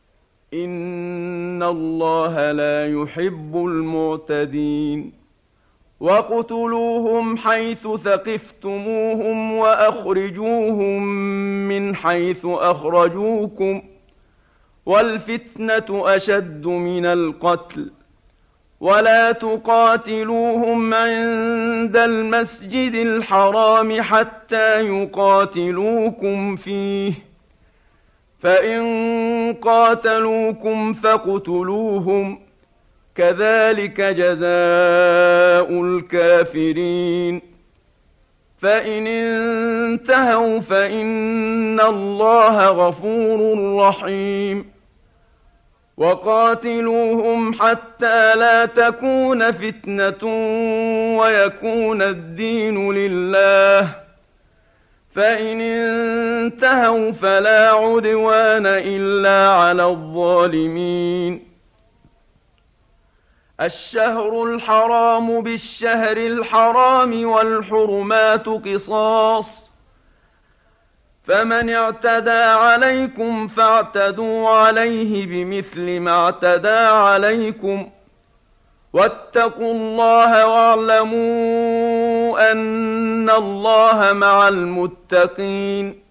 إن الله لا يحب المعتدين واقتلوهم حيث ثقفتموهم وأخرجوهم من حيث أخرجوكم والفتنة أشد من القتل ولا تقاتلوهم عند المسجد الحرام حتى يقاتلوكم فيه فإن قاتلوكم فاقتلوهم كذلك جزاء الكافرين فإن انتهوا فإن الله غفور رحيم وقاتلوهم حتى لا تكون فتنة ويكون الدين لله فإن انتهوا فلا عدوان إلا على الظالمين الشهر الحرام بالشهر الحرام والحرمات قصاص فمن اعتدى عليكم فاعتدوا عليه بمثل ما اعتدى عليكم واتقوا الله واعلموا أن الله مع المتقين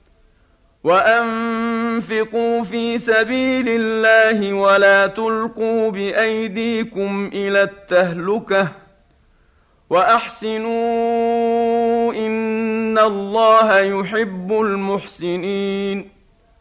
وأنفقوا في سبيل الله ولا تلقوا بأيديكم إلى التهلكة وأحسنوا إن الله يحب المحسنين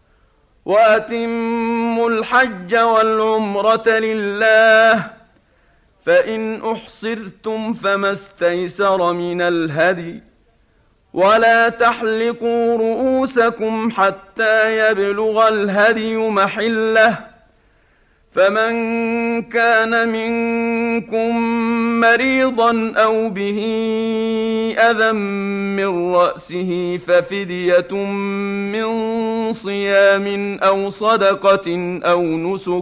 وأتموا الحج والعمرة لله فإن أحصرتم فما استيسر من الهدي ولا تحلقوا رؤوسكم حتى يبلغ الهدي محله فمن كان منكم مريضا أو به أذى من رأسه ففدية من صيام أو صدقة أو نسك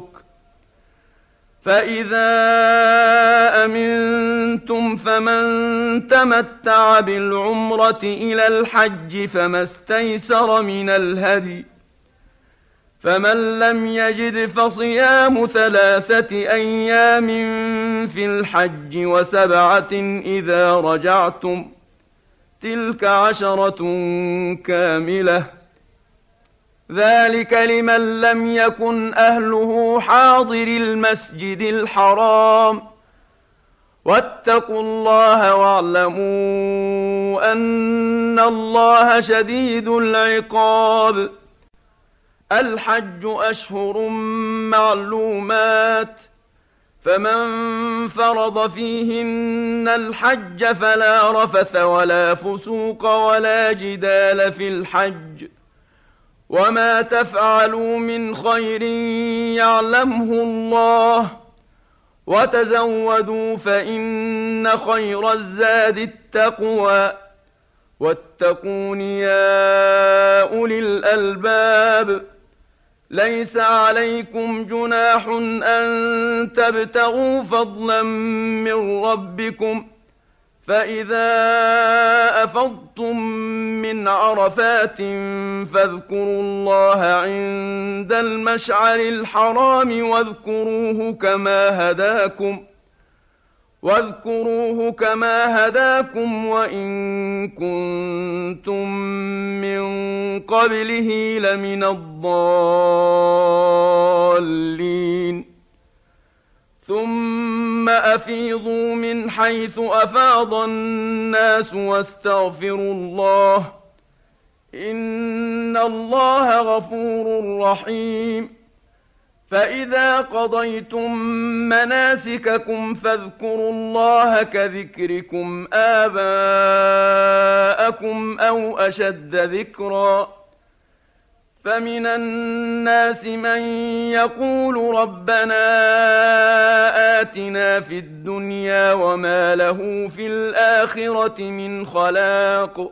فإذا أمنتم فمن تمتع بالعمرة إلى الحج فما استيسر من الهدي فمن لم يجد فصيام 3 أيام في الحج و7 إذا رجعتم تلك 10 كاملة ذلك لمن لم يكن أهله حاضر المسجد الحرام واتقوا الله واعلموا أن الله شديد العقاب الحج أشهر معلومات فمن فرض فيهن الحج فلا رفث ولا فسوق ولا جدال في الحج وما تفعلوا من خير يعلمه الله وتزودوا فإن خير الزاد التقوى واتقون يا أولي الألباب ليس عليكم جناح أن تبتغوا فضلا من ربكم فإذا أفضتم من عرفات فاذكروا الله عند المشعر الحرام واذكروه كما هداكم وإن كنتم من قبله لمن الضالين ثم أفيضوا من حيث أفاض الناس واستغفروا الله إن الله غفور رحيم فإذا قضيتم مناسككم فاذكروا الله كذكركم آباءكم أو أشد ذكرا فمن الناس من يقول ربنا آتنا في الدنيا وما له في الآخرة من خلاق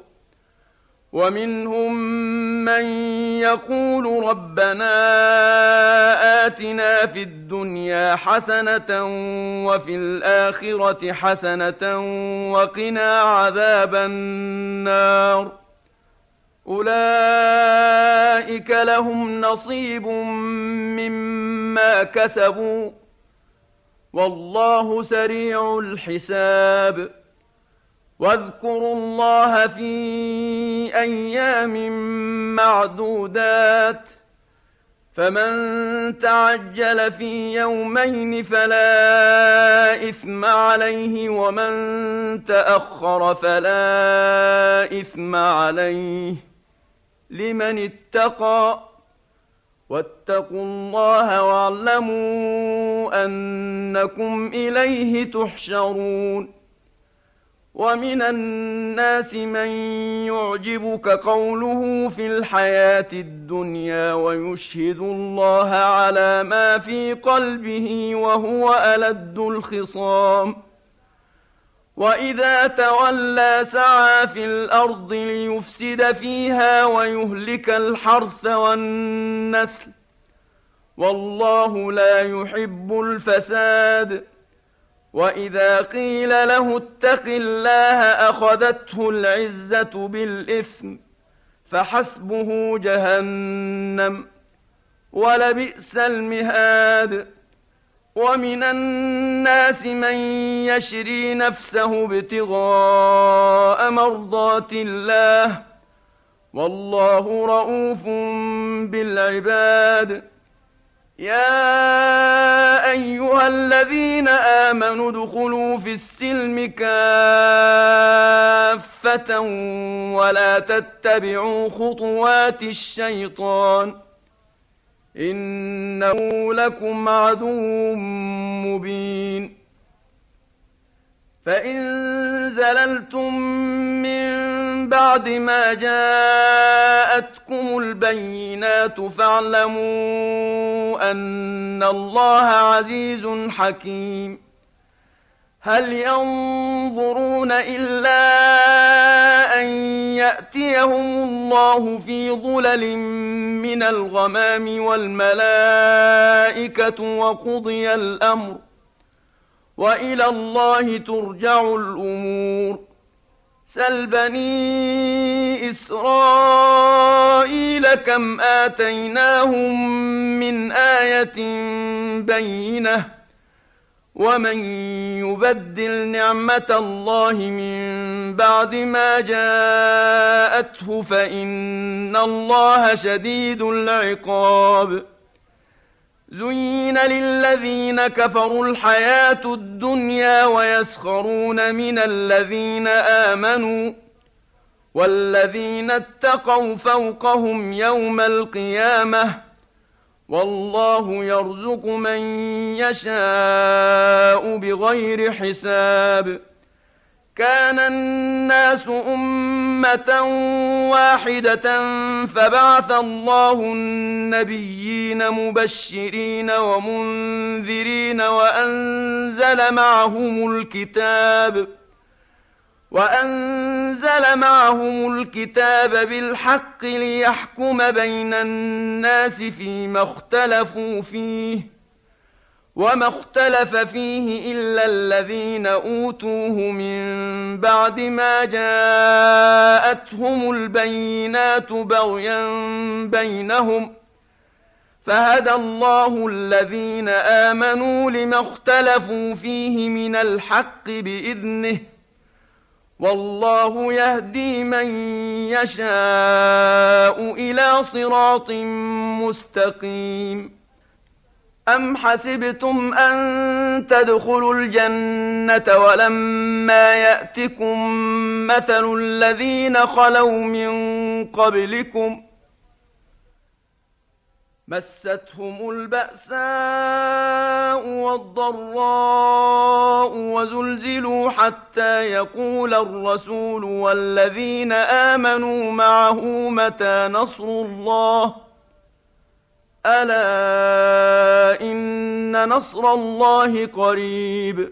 ومنهم من يقول ربنا آتنا في الدنيا حسنة وفي الآخرة حسنة وقنا عذاب النار أولئك لهم نصيب مما كسبوا والله سريع الحساب واذكروا الله في أيام معدودات فمن تعجل في يومين فلا إثم عليه ومن تأخر فلا إثم عليه لمن اتقى واتقوا الله واعلموا أنكم إليه تحشرون ومن الناس من يعجبك قوله في الحياة الدنيا ويشهد الله على ما في قلبه وهو ألد الخصام وإذا تولى سعى في الأرض ليفسد فيها ويهلك الحرث والنسل والله لا يحب الفساد وإذا قيل له اتق الله أخذته العزة بالإثم فحسبه جهنم ولبئس المهاد ومن الناس من يشري نفسه ابتغاء مرضات الله والله رؤوف بالعباد يا أيها الذين آمنوا ادخلوا في السلم كافة ولا تتبعوا خطوات الشيطان إنه لكم عدو مبين فإن زللتم من بعد ما جاءتكم البينات فاعلموا أن الله عزيز حكيم هل ينظرون إلا أن يأتيهم الله في ظلل من الغمام والملائكة وقضي الأمر وإلى الله ترجع الأمور سل بني إسرائيل كم آتيناهم من آية بينة ومن يبدل نعمة الله من بعد ما جاءته فإن الله شديد العقاب زين للذين كفروا الحياة الدنيا ويسخرون من الذين آمنوا والذين اتقوا فوقهم يوم القيامة والله يرزق من يشاء بغير حساب كان الناس أمة واحدة فبعث الله النبيين مبشرين ومنذرين وأنزل معهم الكتاب بالحق ليحكم بين الناس فيما اختلفوا فيه وما اختلف فيه إلا الذين أوتوه من بعد ما جاءتهم البينات بغيا بينهم فهدى الله الذين آمنوا لما اختلفوا فيه من الحق بإذنه والله يهدي من يشاء إلى صراط مستقيم أم حسبتم أن تدخلوا الجنة ولما يأتكم مثل الذين خلوا من قبلكم مستهم البأساء والضراء وزلزلوا حتى يقول الرسول والذين آمنوا معه متى نصر الله ألا إن نصر الله قريب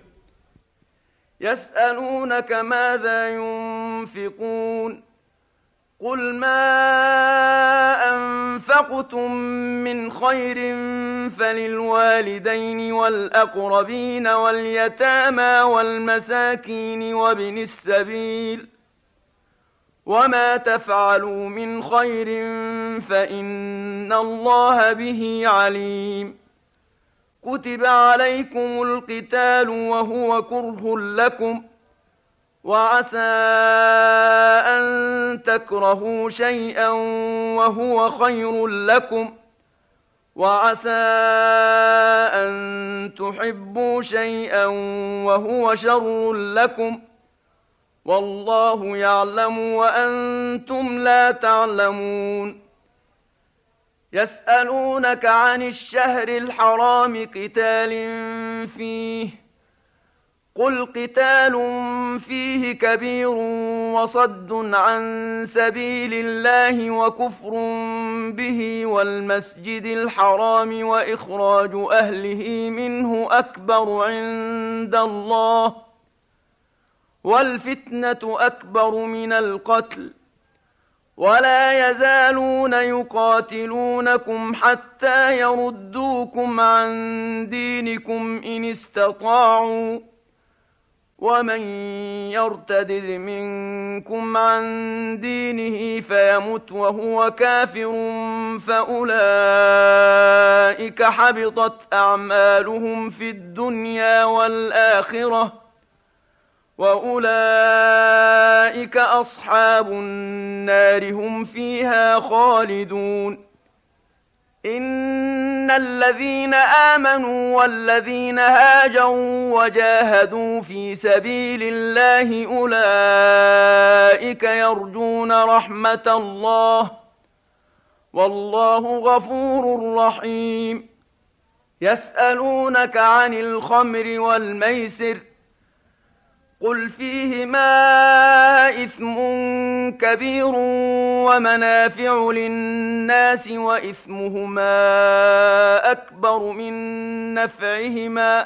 يسألونك ماذا ينفقون قل ما أنفقتم من خير فللوالدين والأقربين واليتامى والمساكين وابن السبيل وما تفعلوا من خير فإن الله به عليم. كتب عليكم القتال وهو كره لكم وعسى أن تكرهوا شيئا وهو خير لكم وعسى أن تحبوا شيئا وهو شر لكم والله يعلم وأنتم لا تعلمون. يسألونك عن الشهر الحرام قتال فيه قل قتال فيه كبير وصد عن سبيل الله وكفر به والمسجد الحرام وإخراج أهله منه أكبر عند الله والفتنة أكبر من القتل ولا يزالون يقاتلونكم حتى يردوكم عن دينكم إن استطاعوا ومن يرتدد منكم عن دينه فيمت وهو كافر فأولئك حبطت أعمالهم في الدنيا والآخرة وأولئك أصحاب النار هم فيها خالدون. إن الذين آمنوا والذين هاجروا وجاهدوا في سبيل الله أولئك يرجون رحمة الله والله غفور رحيم. يسألونك عن الخمر والميسر قل فيهما إثم كبير ومنافع للناس وإثمهما أكبر من نفعهما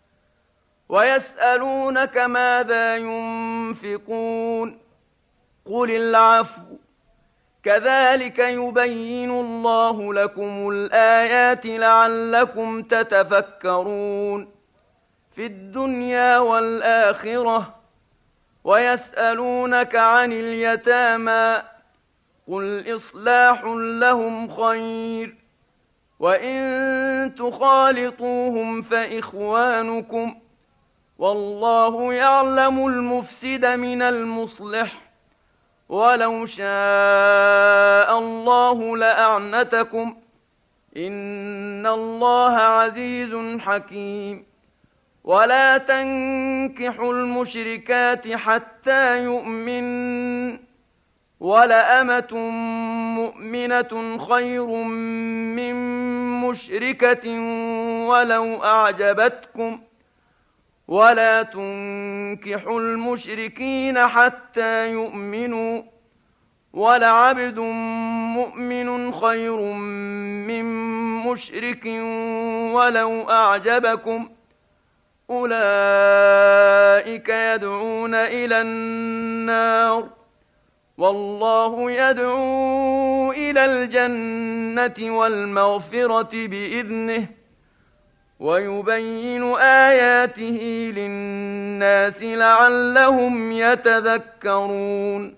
ويسألونك ماذا ينفقون قل العفو كذلك يبين الله لكم الآيات لعلكم تتفكرون في الدنيا والآخرة. ويسألونك عن اليتامى قل إصلاح لهم خير وإن تخالطوهم فإخوانكم والله يعلم المفسد من المصلح ولو شاء الله لأعنتكم إن الله عزيز حكيم. ولا تنكحوا المشركات حتى يؤمن ولأمة مؤمنة خير من مشركة ولو أعجبتكم ولا تنكحوا المشركين حتى يؤمنوا ولعبد مؤمن خير من مشرك ولو أعجبكم أولئك يدعون إلى النار والله يدعو إلى الجنة والمغفرة بإذنه ويبين آياته للناس لعلهم يتذكرون.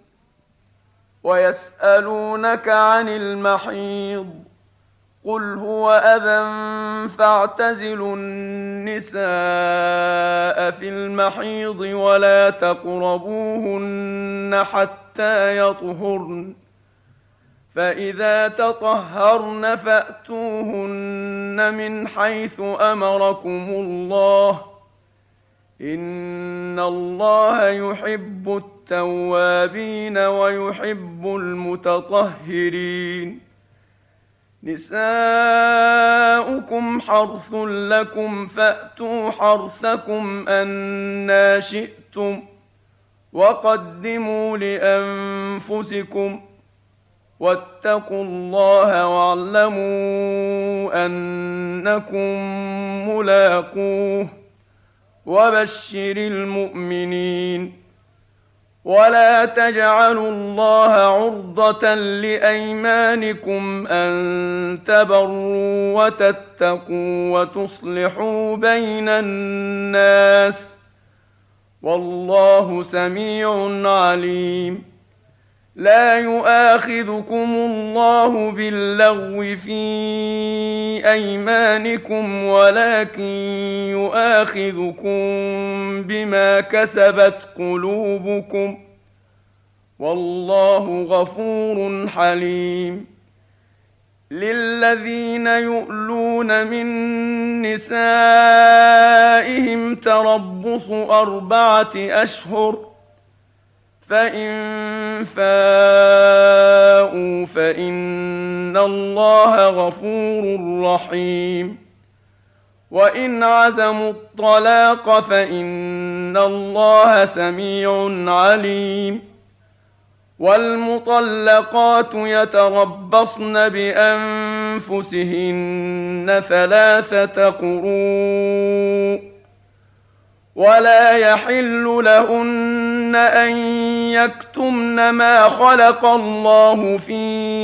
ويسألونك عن المحيض قل هو أذى فاعتزلوا النساء في المحيض ولا تقربوهن حتى يطهرن فإذا تطهرن فأتوهن من حيث أمركم الله إن الله يحب التوابين ويحب المتطهرين. نساؤكم حرث لكم فأتوا حرثكم أنى شئتم وقدموا لأنفسكم واتقوا الله واعلموا أنكم ملاقوه وبشر المؤمنين. ولا تجعلوا الله عرضة لأيمانكم أن تبروا وتتقوا وتصلحوا بين الناس والله سميع عليم. لا يؤاخذكم الله باللغو في أيمانكم ولكن يؤاخذكم بما كسبت قلوبكم والله غفور حليم. للذين يؤلون من نسائهم تربص 4 أشهر فإن فاءوا فإن الله غفور رحيم. وإن عزموا الطلاق فإن الله سميع عليم. والمطلقات يتربصن بأنفسهن 3 قروء ولا يحل لهن أن يكتمن ما خلق الله في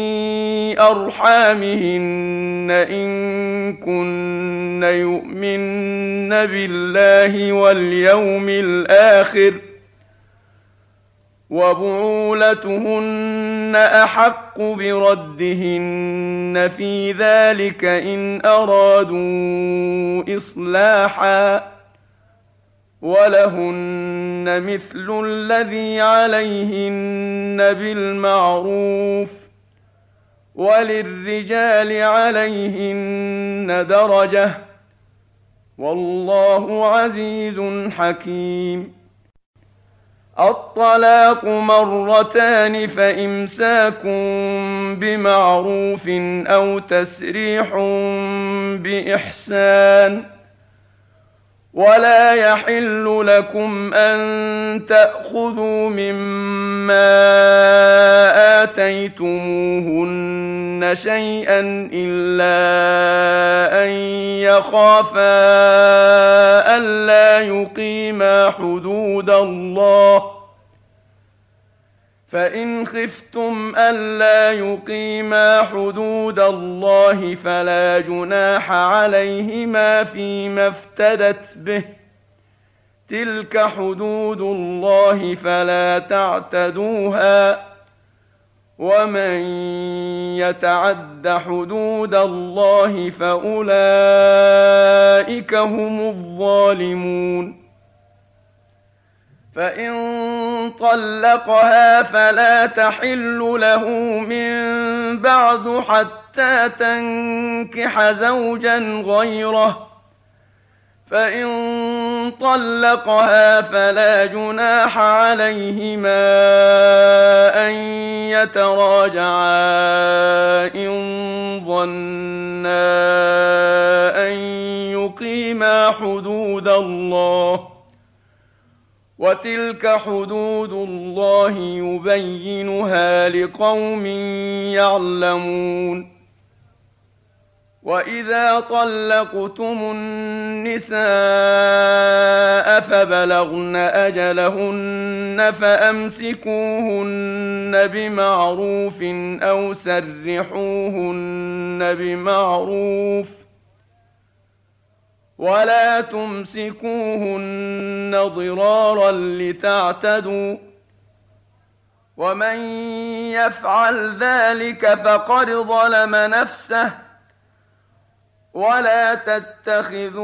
أرحامهن إن كن يؤمن بالله واليوم الآخر وبعولتهن أحق بردهن في ذلك إن أرادوا إصلاحا ولهن مثل الذي عليهن بالمعروف وللرجال عليهن درجة والله عزيز حكيم. الطلاق 2 فإمساك بمعروف أو تسريح بإحسان. ولا يحل لكم أن تأخذوا مما آتيتموهن شيئا إلا أن يخافا ألا يقيما حدود الله فإن خفتم ألا يقيما حدود الله فلا جناح عليهما فيما افتدت به تلك حدود الله فلا تعتدوها ومن يتعد حدود الله فأولئك هم الظالمون. فإن طلقها فلا تحل له من بعد حتى تنكح زوجا غيره فإن طلقها فلا جناح عليهما أن يتراجعا إن ظنا أن يقيما حدود الله وتلك حدود الله يبينها لقوم يعلمون. وإذا طلقتم النساء فبلغن أجلهن فأمسكوهن بمعروف أو سرحوهن بمعروف ولا تمسكوهن ضرارا لتعتدوا ومن يفعل ذلك فقد ظلم نفسه ولا تتخذوا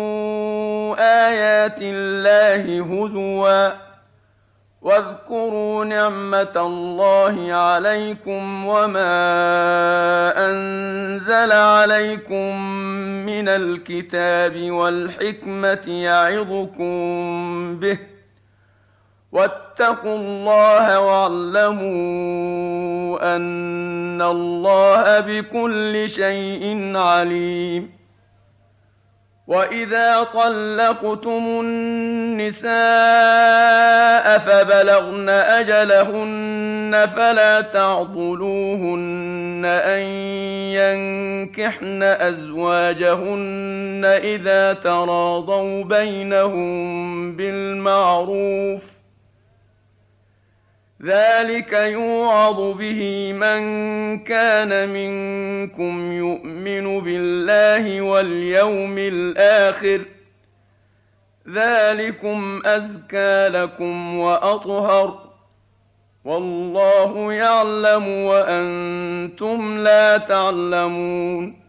آيات الله هزوا واذكروا نعمة الله عليكم وما أنزل عليكم من الكتاب والحكمة يعظكم به واتقوا الله واعلموا أن الله بكل شيء عليم. وإذا طلقتم النساء فبلغن أجلهن فلا تعضلوهن أن ينكحن أزواجهن إذا تراضوا بينهم بالمعروف ذلك يوعظ به من كان منكم يؤمن بالله واليوم الآخر ذلكم أزكى لكم وأطهر والله يعلم وأنتم لا تعلمون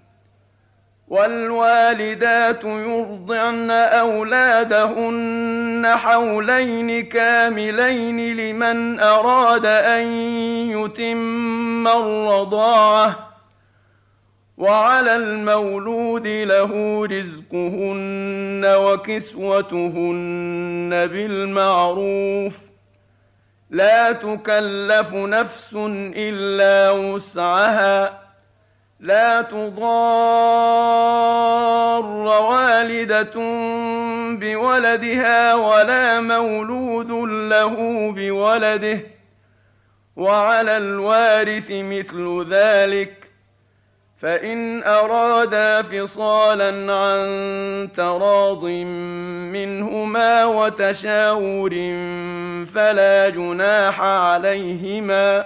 والوالدات يرضعن أولادهن حولين كاملين لمن أراد أن يتم الرضاعة وعلى المولود له رزقهن وكسوتهن بالمعروف لا تكلف نفس إلا وسعها لا تضار والدة بولدها ولا مولود له بولده وعلى الوارث مثل ذلك فإن أرادا فصالا عن تراض منهما وتشاور فلا جناح عليهما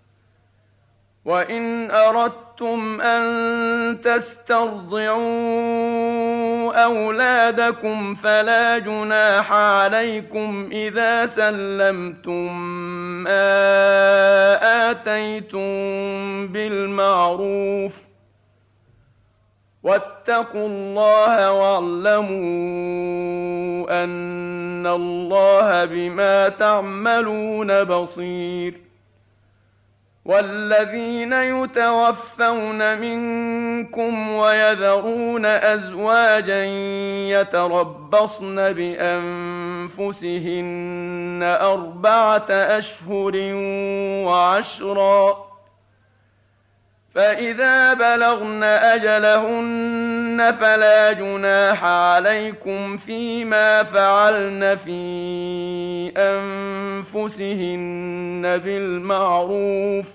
وإن أردتم أن تسترضعوا أولادكم فلا جناح عليكم إذا سلمتم ما آتيتم بالمعروف واتقوا الله واعلموا أن الله بما تعملون بصير والذين يتوفون منكم ويذرون أزواجا يتربصن بأنفسهن 4 أشهر و10 فإذا بلغن أجلهن فلا جناح عليكم فيما فعلن في أنفسهن بالمعروف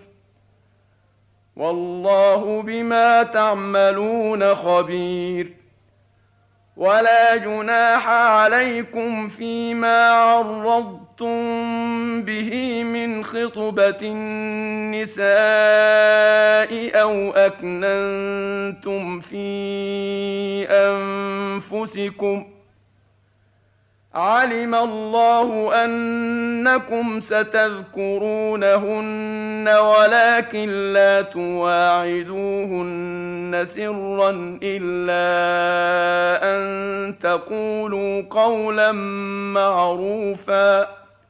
والله بما تعملون خبير ولا جناح عليكم فيما عرضتم به من خطبة النساء أو أكننتم في أنفسكم علم الله أنكم ستذكرونهن ولكن لا تواعدوهن سرا إلا أن تقولوا قولا معروفا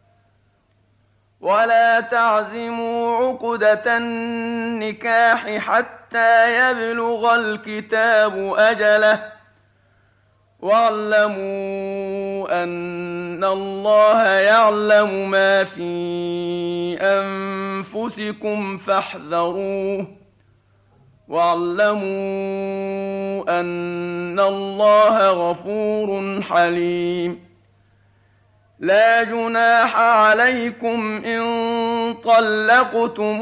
ولا تعزموا عقدة النكاح حتى يبلغ الكتاب أجله واعلموا أن الله يعلم ما في أنفسكم فاحذروه واعلموا أن الله غفور حليم لا جناح عليكم إن طلقتم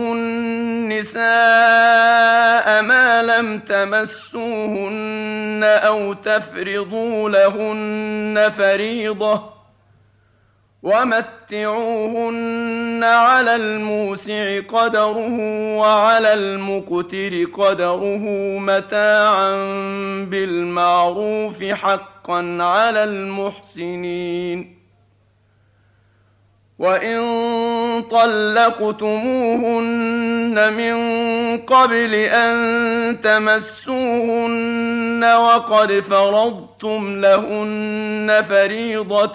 النساء ما لم تمسوهن أو تفرضوا لهن فريضة ومتعوهن على الموسع قدره وعلى المقتر قدره متاعا بالمعروف حقا على المحسنين وإن طلقتموهن من قبل أن تمسوهن وقد فرضتم لهن فريضة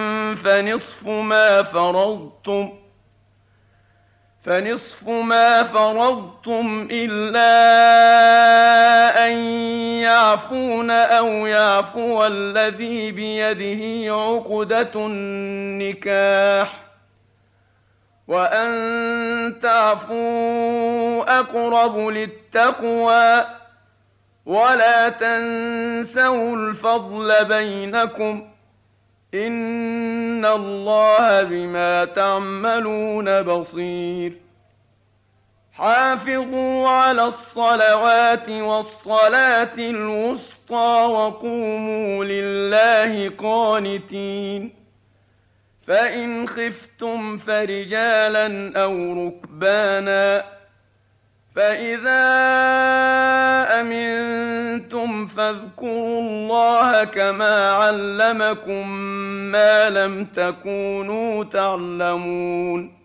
فنصف ما فرضتم إلا أن يعفون أو يعفو الذي بيده عقدة النكاح وأن تعفوا أقرب للتقوى ولا تنسوا الفضل بينكم إن الله بما تعملون بصير حافظوا على الصلوات والصلاة الوسطى وقوموا لله قانتين فإن خفتم فرجالا أو ركبانا فإذا أمنتم فاذكروا الله كما علمكم ما لم تكونوا تعلمون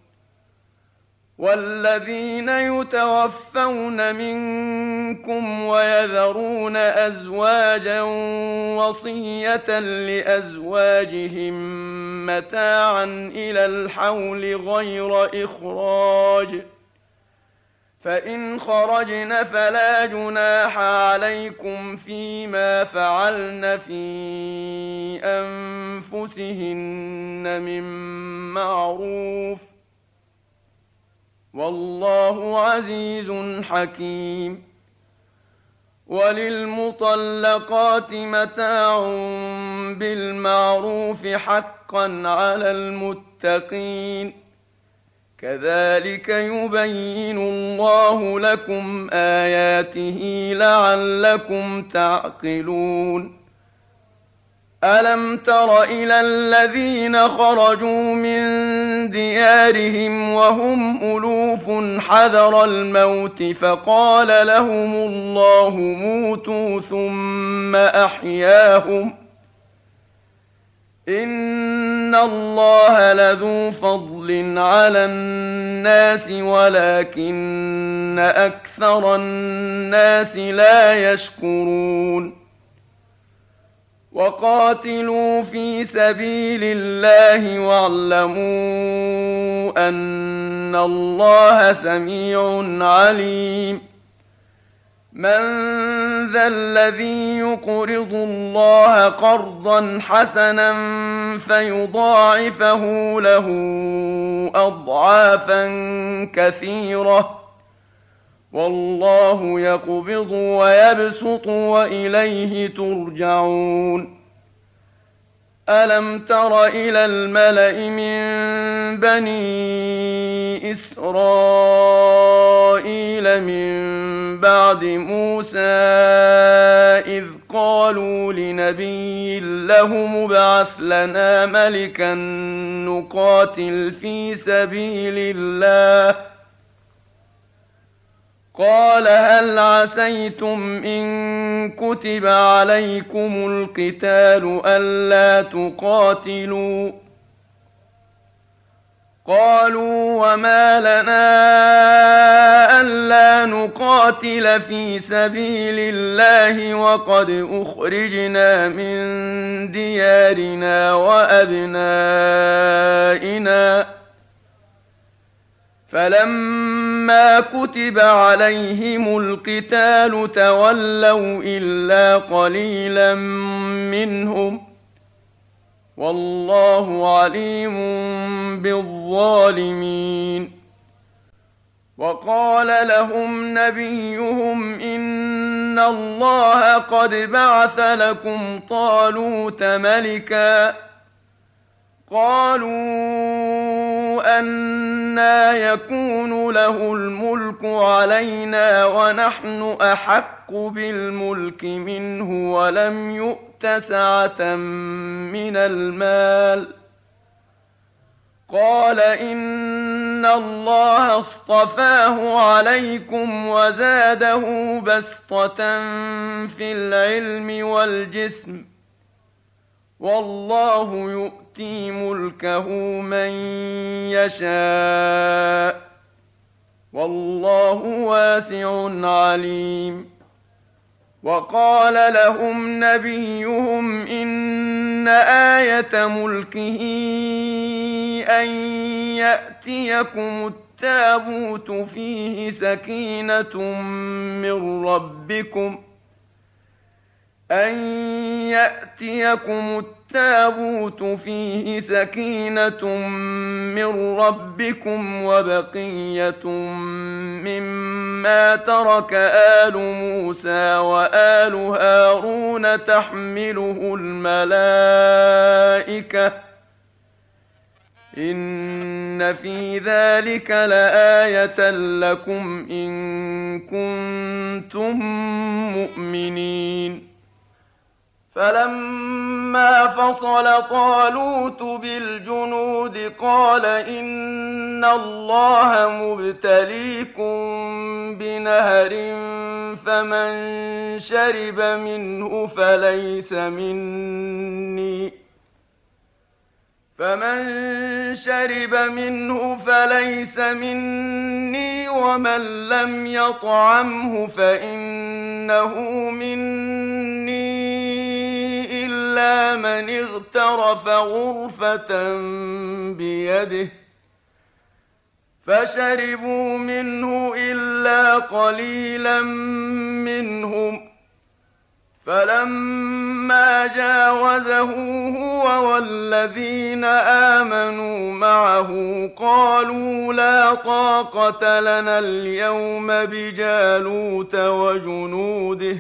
والذين يتوفون منكم ويذرون أزواجا وصية لأزواجهم متاعا إلى الحول غير إخراج فإن خرجن فلا جناح عليكم فيما فعلن في أنفسهن من معروف والله عزيز حكيم وللمطلقات متاع بالمعروف حقا على المتقين كذلك يبين الله لكم آياته لعلكم تعقلون ألم تر إلى الذين خرجوا من ديارهم وهم ألوف حذر الموت فقال لهم الله موتوا ثم أحياهم إن الله لذو فضل على الناس ولكن أكثر الناس لا يشكرون وقاتلوا في سبيل الله واعلموا أن الله سميع عليم من ذا الذي يقرض الله قرضا حسنا فيضاعفه له أضعافا كثيرة والله يقبض ويبسط وإليه ترجعون ألم تر إلى الملأ من بني إسرائيل من بعد موسى إذ قالوا لنبي له مبعث لنا ملكا نقاتل في سبيل الله قال هل عسيتم إن كتب عليكم القتال ألا تقاتلوا قالوا وما لنا ألا نقاتل في سبيل الله وقد أخرجنا من ديارنا وأبنائنا فلما كتب عليهم القتال تولوا إلا قليلا منهم والله عليم بالظالمين وقال لهم نبيهم إن الله قد بعث لكم طالوت ملكا قالوا أنى يكون له الملك علينا ونحن أحق بالملك منه ولم يؤت سعة من المال قال إن الله اصطفاه عليكم وزاده بسطة في العلم والجسم والله يؤتي ملكه من يشاء والله واسع عليم وقال لهم نبيهم إن آية ملكه أن يأتيكم التابوت فيه سكينة من ربكم وبقية مما ترك آل موسى وآل هارون تحمله الملائكة إن في ذلك لآية لكم إن كنتم مؤمنين فلما فصل طالوت بالجنود قال إن الله مبتليكم بنهر فمن شرب منه فليس مني ومن لم يطعمه فإنه مني إلا من اغترف غرفة بيده فشربوا منه إلا قليلا منهم فلما جاوزه هو والذين آمنوا معه قالوا لا طاقة لنا اليوم بجالوت وجنوده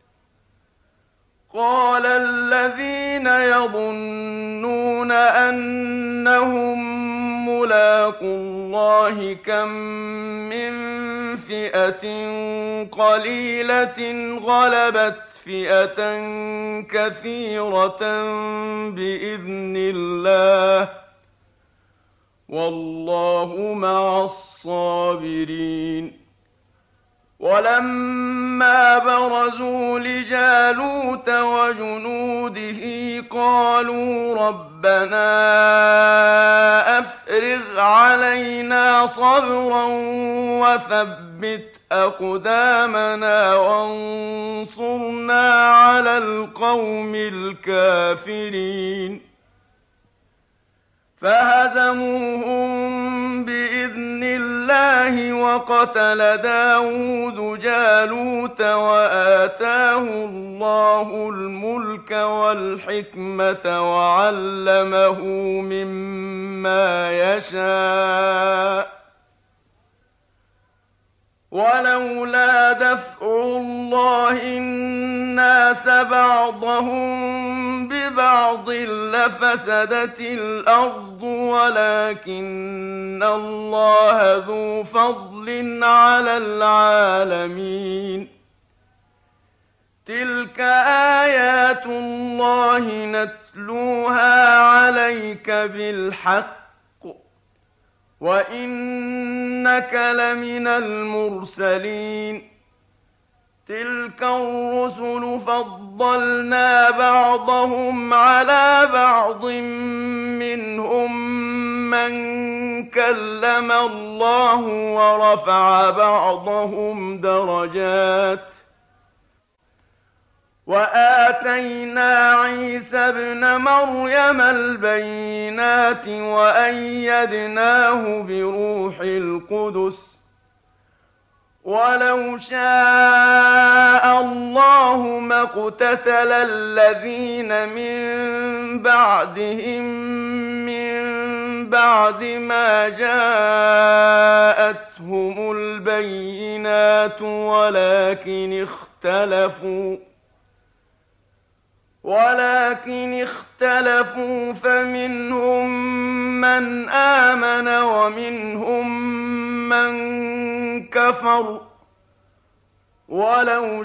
قال الذين يظنون أنهم ملاقو الله كم من فئة قليلة غلبت فئة كثيرة بإذن الله والله مع الصابرين ولما برزوا لجالوت وجنوده قالوا ربنا أفرغ علينا صبرا وثبت أقدامنا وانصرنا على القوم الكافرين فهزموهم بإذن الله وقتل داود جالوت وآتاه الله الملك والحكمة وعلمه مما يشاء ولولا دفع الله الناس بعضهم ببعض لفسدت الأرض ولكن الله ذو فضل على العالمين تلك آيات الله نتلوها عليك بالحق وإنك لمن المرسلين تلك الرسل فضلنا بعضهم على بعض منهم من كلم الله ورفع بعضهم درجات وآتينا عيسى ابن مريم البينات وأيدناه بروح القدس ولو شاء الله ما اقتتل الذين من بعدهم من بعد ما جاءتهم البينات ولكن اختلفوا فمنهم من آمن ومنهم من كفر ولو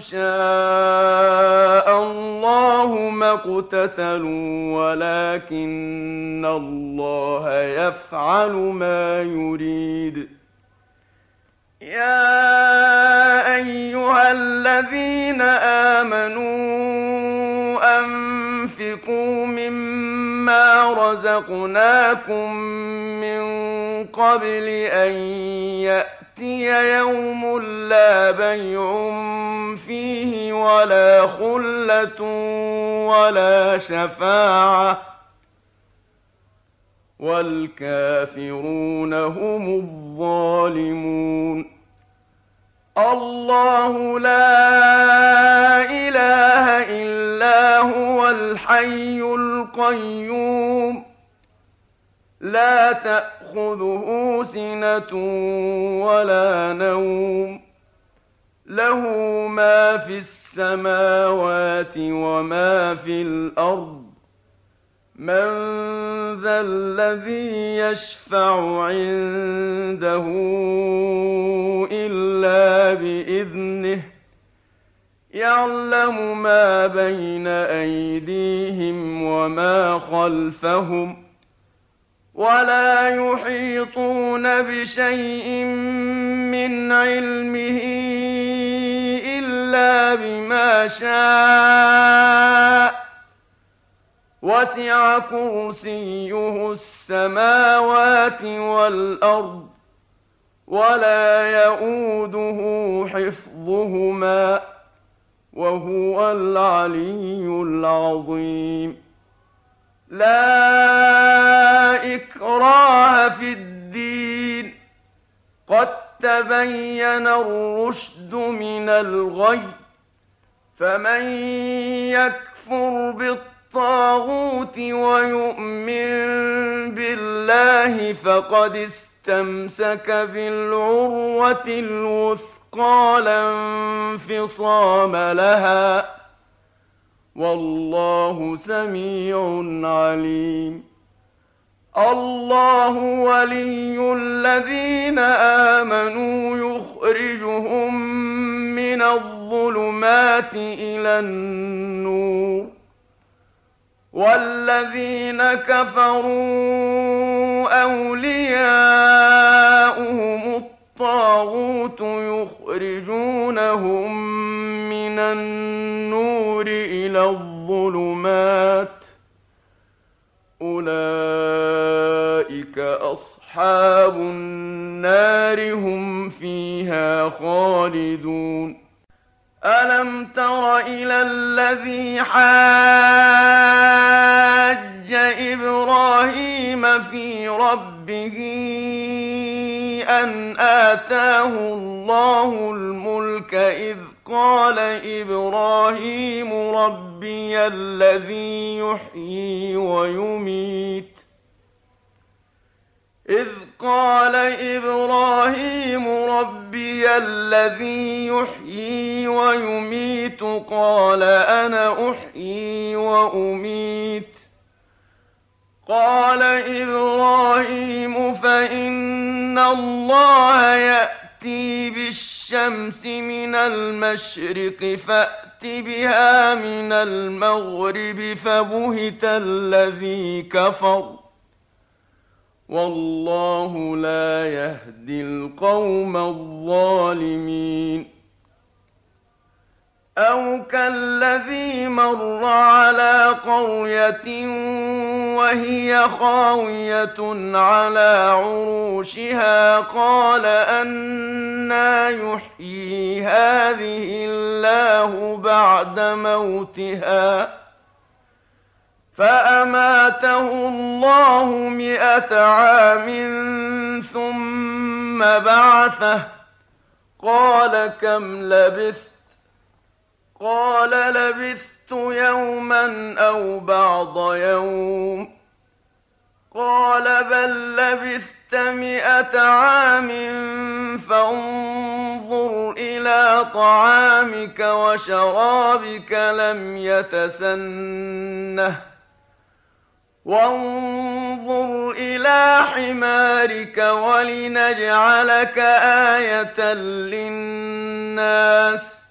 شاء الله ما اقتتلوا ولكن الله يفعل ما يريد يا أيها الذين آمنوا أنفقوا مما رزقناكم من قبل أن يأتي يوم لا بيع فيه ولا خلة ولا شفاعة والكافرون هم الظالمون الله لا إله إلا هو الحي القيوم لا تأخذه سنة ولا نوم له ما في السماوات وما في الأرض من ذا الذي يشفع عنده إلا بإذنه يعلم ما بين أيديهم وما خلفهم ولا يحيطون بشيء من علمه إلا بما شاء وسع كرسيه السماوات والأرض ولا يئوده حفظهما وهو العلي العظيم لا إكراه في الدين قد تبين الرشد من الغي فمن يكفر بالطاغوت ويؤمن بالله فقد استمسك بالعروة الوثقى لا انفصام لها والله سميع عليم الله ولي الذين آمنوا يخرجهم من الظلمات إلى النور والذين كفروا أولياؤهم الطاغوت يخرجونهم من النور إلى الظلمات أولئك أصحاب النار هم فيها خالدون ألم تر إلى الذي حاج إبراهيم في ربه أن آتاه الله الملك إذ قال إبراهيم ربي الذي يحيي ويميت إذ قال إبراهيم ربي الذي يحيي ويميت قال أنا أحيي وأميت قال إبراهيم فإن الله يأتي بالشمس من المشرق فأت بها من المغرب فبهت الذي كفر والله لا يهدي القوم الظالمين أو كالذي مر على قرية وهي خاوية على عروشها قال أنى يحيي هذه الله بعد موتها فأماته الله 100 عام ثم بعثه قال كم لبثت قال لبثت يوما أو بعض يوم قال بل لبثت 100 عام فانظر إلى طعامك وشرابك لم يتسنه وانظر إلى حمارك ولنجعلك آية للناس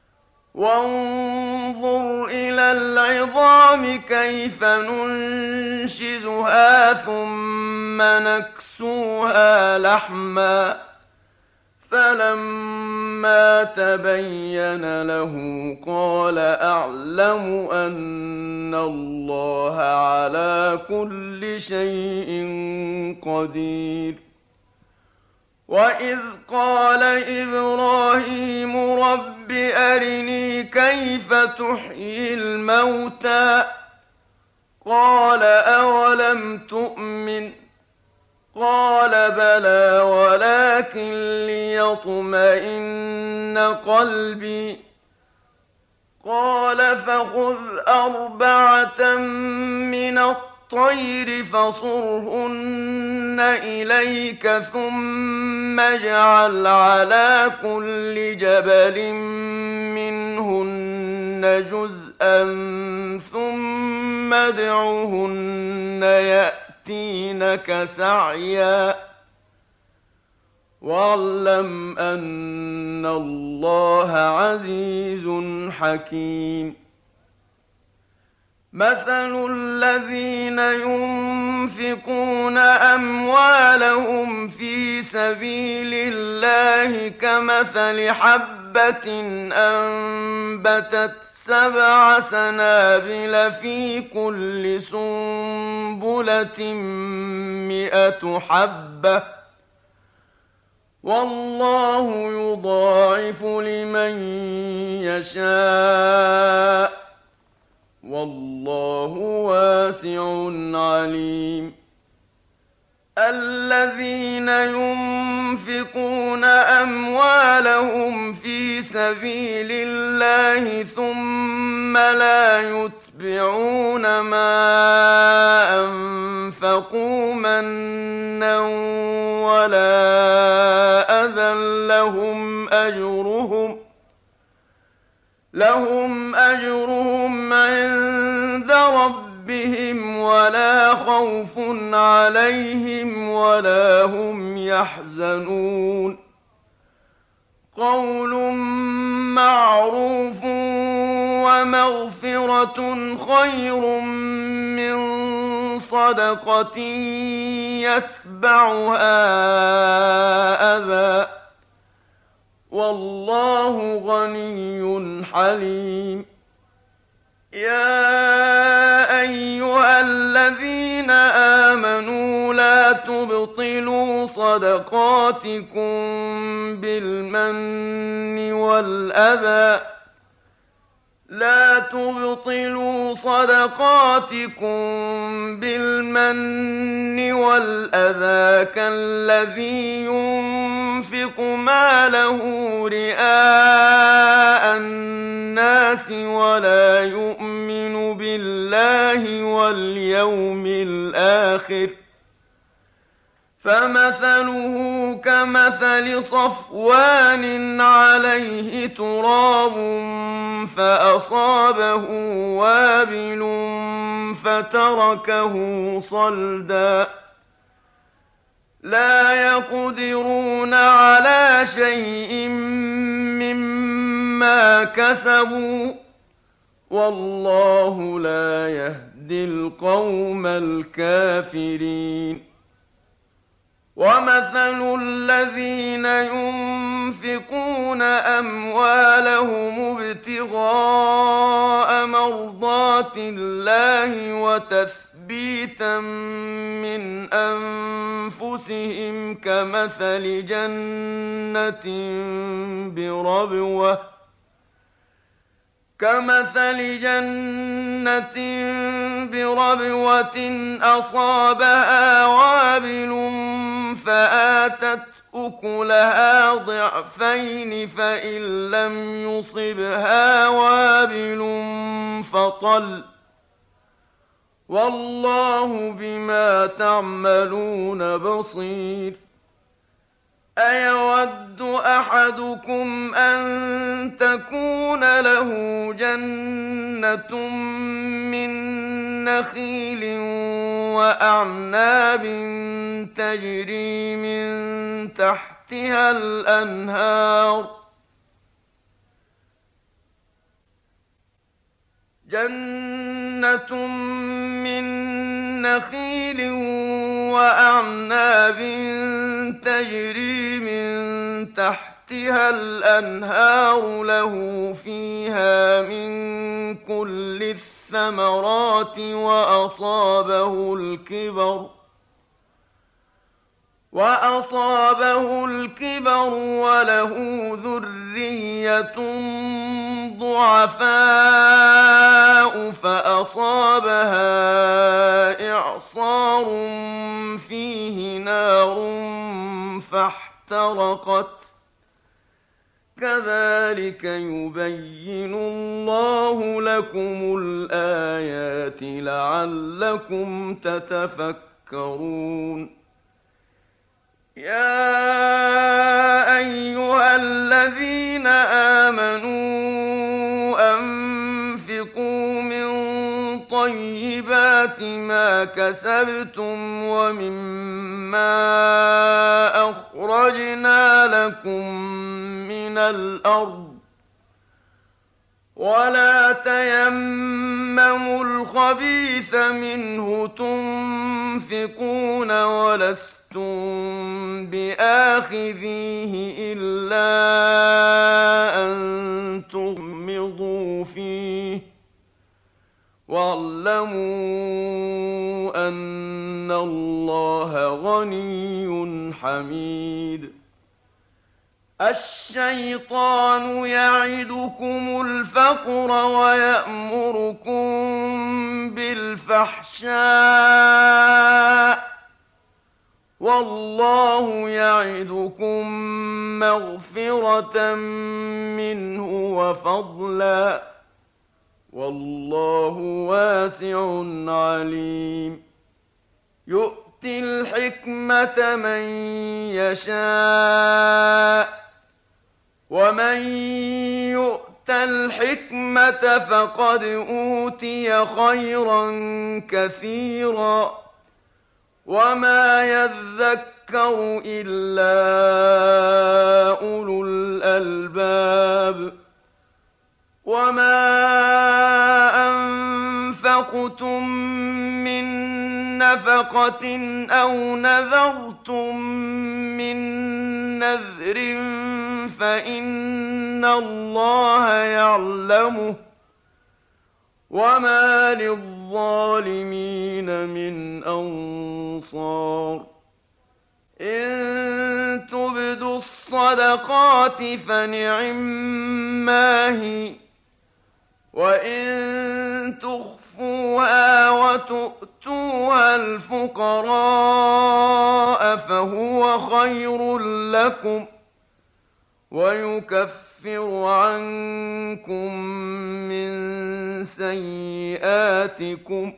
وانظر إلى العظام كيف ننشزها ثم نكسوها لحما فلما تبين له قال أعلم أن الله على كل شيء قدير وإذ قال إبراهيم رب أرني كيف تحيي الموتى قال أولم تؤمن قال بلى ولكن ليطمئن قلبي قال فخذ 4 من الطير فصرهن إليك ثم اجعل على كل جبل منهن جزءا ثم ادعهن يأتينك سعيا واعلم أن الله عزيز حكيم. مثل الذين ينفقون أموالهم في سبيل الله كمثل حبة أنبتت 7 سنابل في كل سنبلة 100 حبة والله يضاعف لمن يشاء والله واسع عليم. الذين ينفقون أموالهم في سبيل الله ثم لا يتبعون ما أنفقوا منا ولا أذى لهم أجرهم عند ربهم ولا خوف عليهم ولا هم يحزنون. قول معروف ومغفرة خير من صدقة يتبعها أذى والله غني حليم. يا أيها الذين آمنوا لا تبطلوا صدقاتكم بالمن والأذى كالذي ينفق ماله رئاء الناس ولا يؤمن بالله واليوم الآخر فمثله كمثل صفوان عليه تراب فأصابه وابل فتركه صلدا لا يقدرون على شيء مما كسبوا والله لا يهدي القوم الكافرين. ومثل الذين ينفقون أموالهم ابتغاء مرضات الله وتثبيتا من أنفسهم كمثل جنة بربوة أصابها وابل فآتت أكلها ضعفين فإن لم يصبها وابل فطل والله بما تعملون بصير. أيود أحدكم أن تكون له جنة من نخيل وأعناب تجري من تحتها الأنهار له فيها من كل الثمرات وأصابه الكبر وله ذرية ضعفاء فأصابها إعصار فيه نار فاحترقت كذلك يبين الله لكم الآيات لعلكم تتفكرون. يا أيها الذين آمنوا أنفقوا من طيبات ما كسبتم ومما أخرجنا لكم من الأرض ولا تيمموا الخبيث منه تنفقون ولستم بآخذيه إلا أن تغمضوا فيه واعلموا أن الله غني حميد. الشيطان يعدكم الفقر ويأمركم بالفحشاء والله يعدكم مغفرة منه وفضلا والله واسع عليم. يؤتي الحكمة من يشاء ومن يؤت الحكمة فقد أوتي خيرا كثيرا وما يذكر إلا أولو الألباب. وما أنفقتم من نفقة أو نذرتم من نذر فإن الله يعلمه وما للظالمين من أنصار. إن تبدوا الصدقات فنعما هي وإن تخفوها وتؤتوها الفقراء فهو خير لكم ويكفر عنكم من سيئاتكم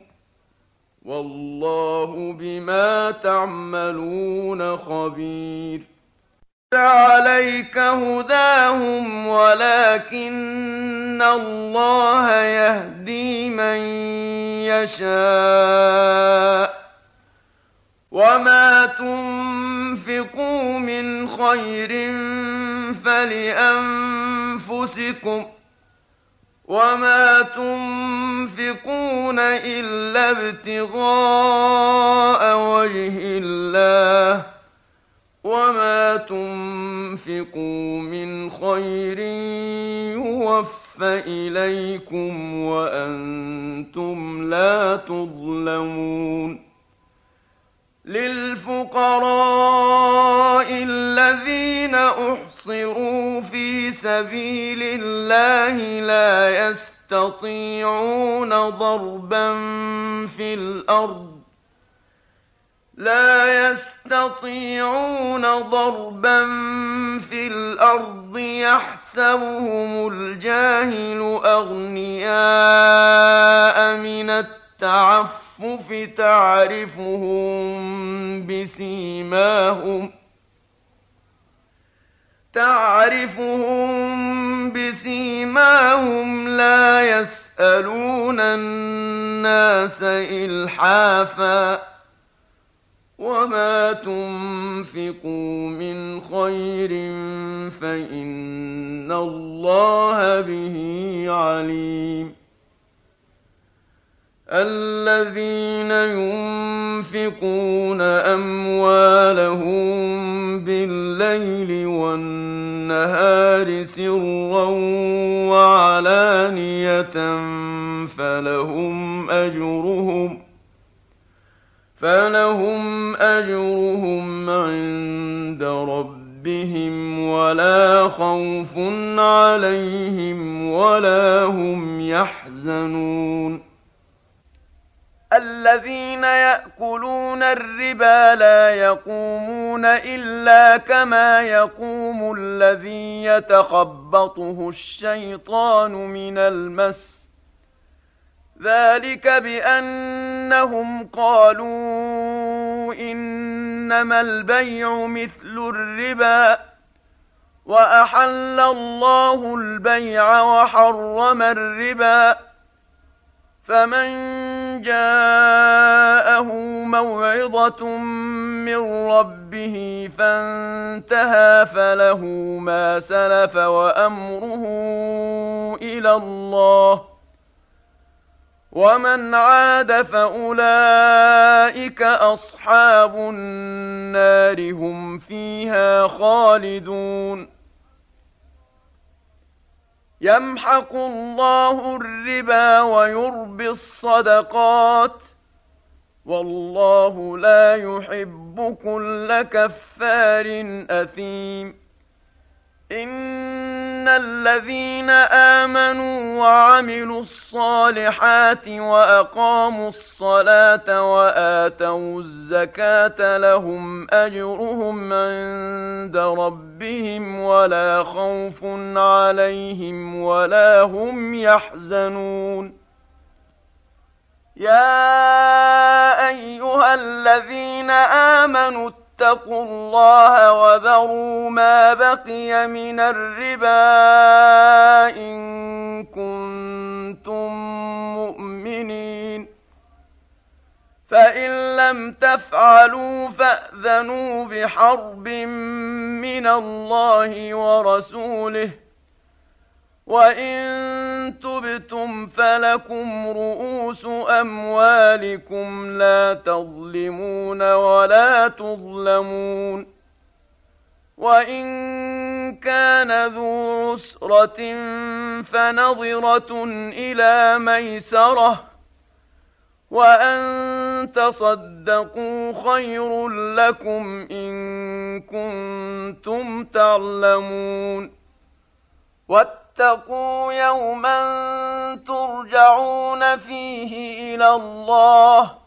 والله بما تعملون خبير. عليك هداهم ولكن الله يهدي من يشاء وما تنفقوا من خير فلأنفسكم وما تنفقون إلا ابتغاء وجه الله وما تنفقوا من خير يوفى إليكم وأنتم لا تظلمون. للفقراء الذين أحصروا في سبيل الله لا يستطيعون ضربا في الأرض يحسبهم الجاهل أغنياء من التعفف تعرفهم بسيماهم لا يسألون الناس إلحافا وما تنفقوا من خير فإن الله به عليم. الذين ينفقون أموالهم بالليل والنهار سرا وعلانية فلهم أجرهم عند ربهم ولا خوف عليهم ولا هم يحزنون. الذين يأكلون الربا لا يقومون إلا كما يقوم الذي يتخبطه الشيطان من المس ذلك بأنهم قالوا إنما البيع مثل الربا وأحل الله البيع وحرم الربا فمن جاءه موعظة من ربه فانتهى فله ما سلف وأمره إلى الله، ومن عاد فأولئك أصحاب النار هم فيها خالدون. يمحق الله الربا ويربي الصدقات، والله لا يحب كل كفار أثيم. إن الذين آمنوا وعملوا الصالحات وأقاموا الصلاة وآتوا الزكاة لهم أجرهم عند ربهم ولا خوف عليهم ولا هم يحزنون. يا أيها الذين آمنوا اتقوا الله وذروا ما بقي من الربا إن كنتم مؤمنين، فإن لم تفعلوا فأذنوا بحرب من الله ورسوله، وإن تبتم فلكم رؤوس أموالكم لا تظلمون ولا تظلمون. وإن كان ذو عسرة فنظرة إلى ميسرة، وأن تصدقوا خير لكم إن كنتم تعلمون. واتقوا يوما ترجعون فيه إلى الله،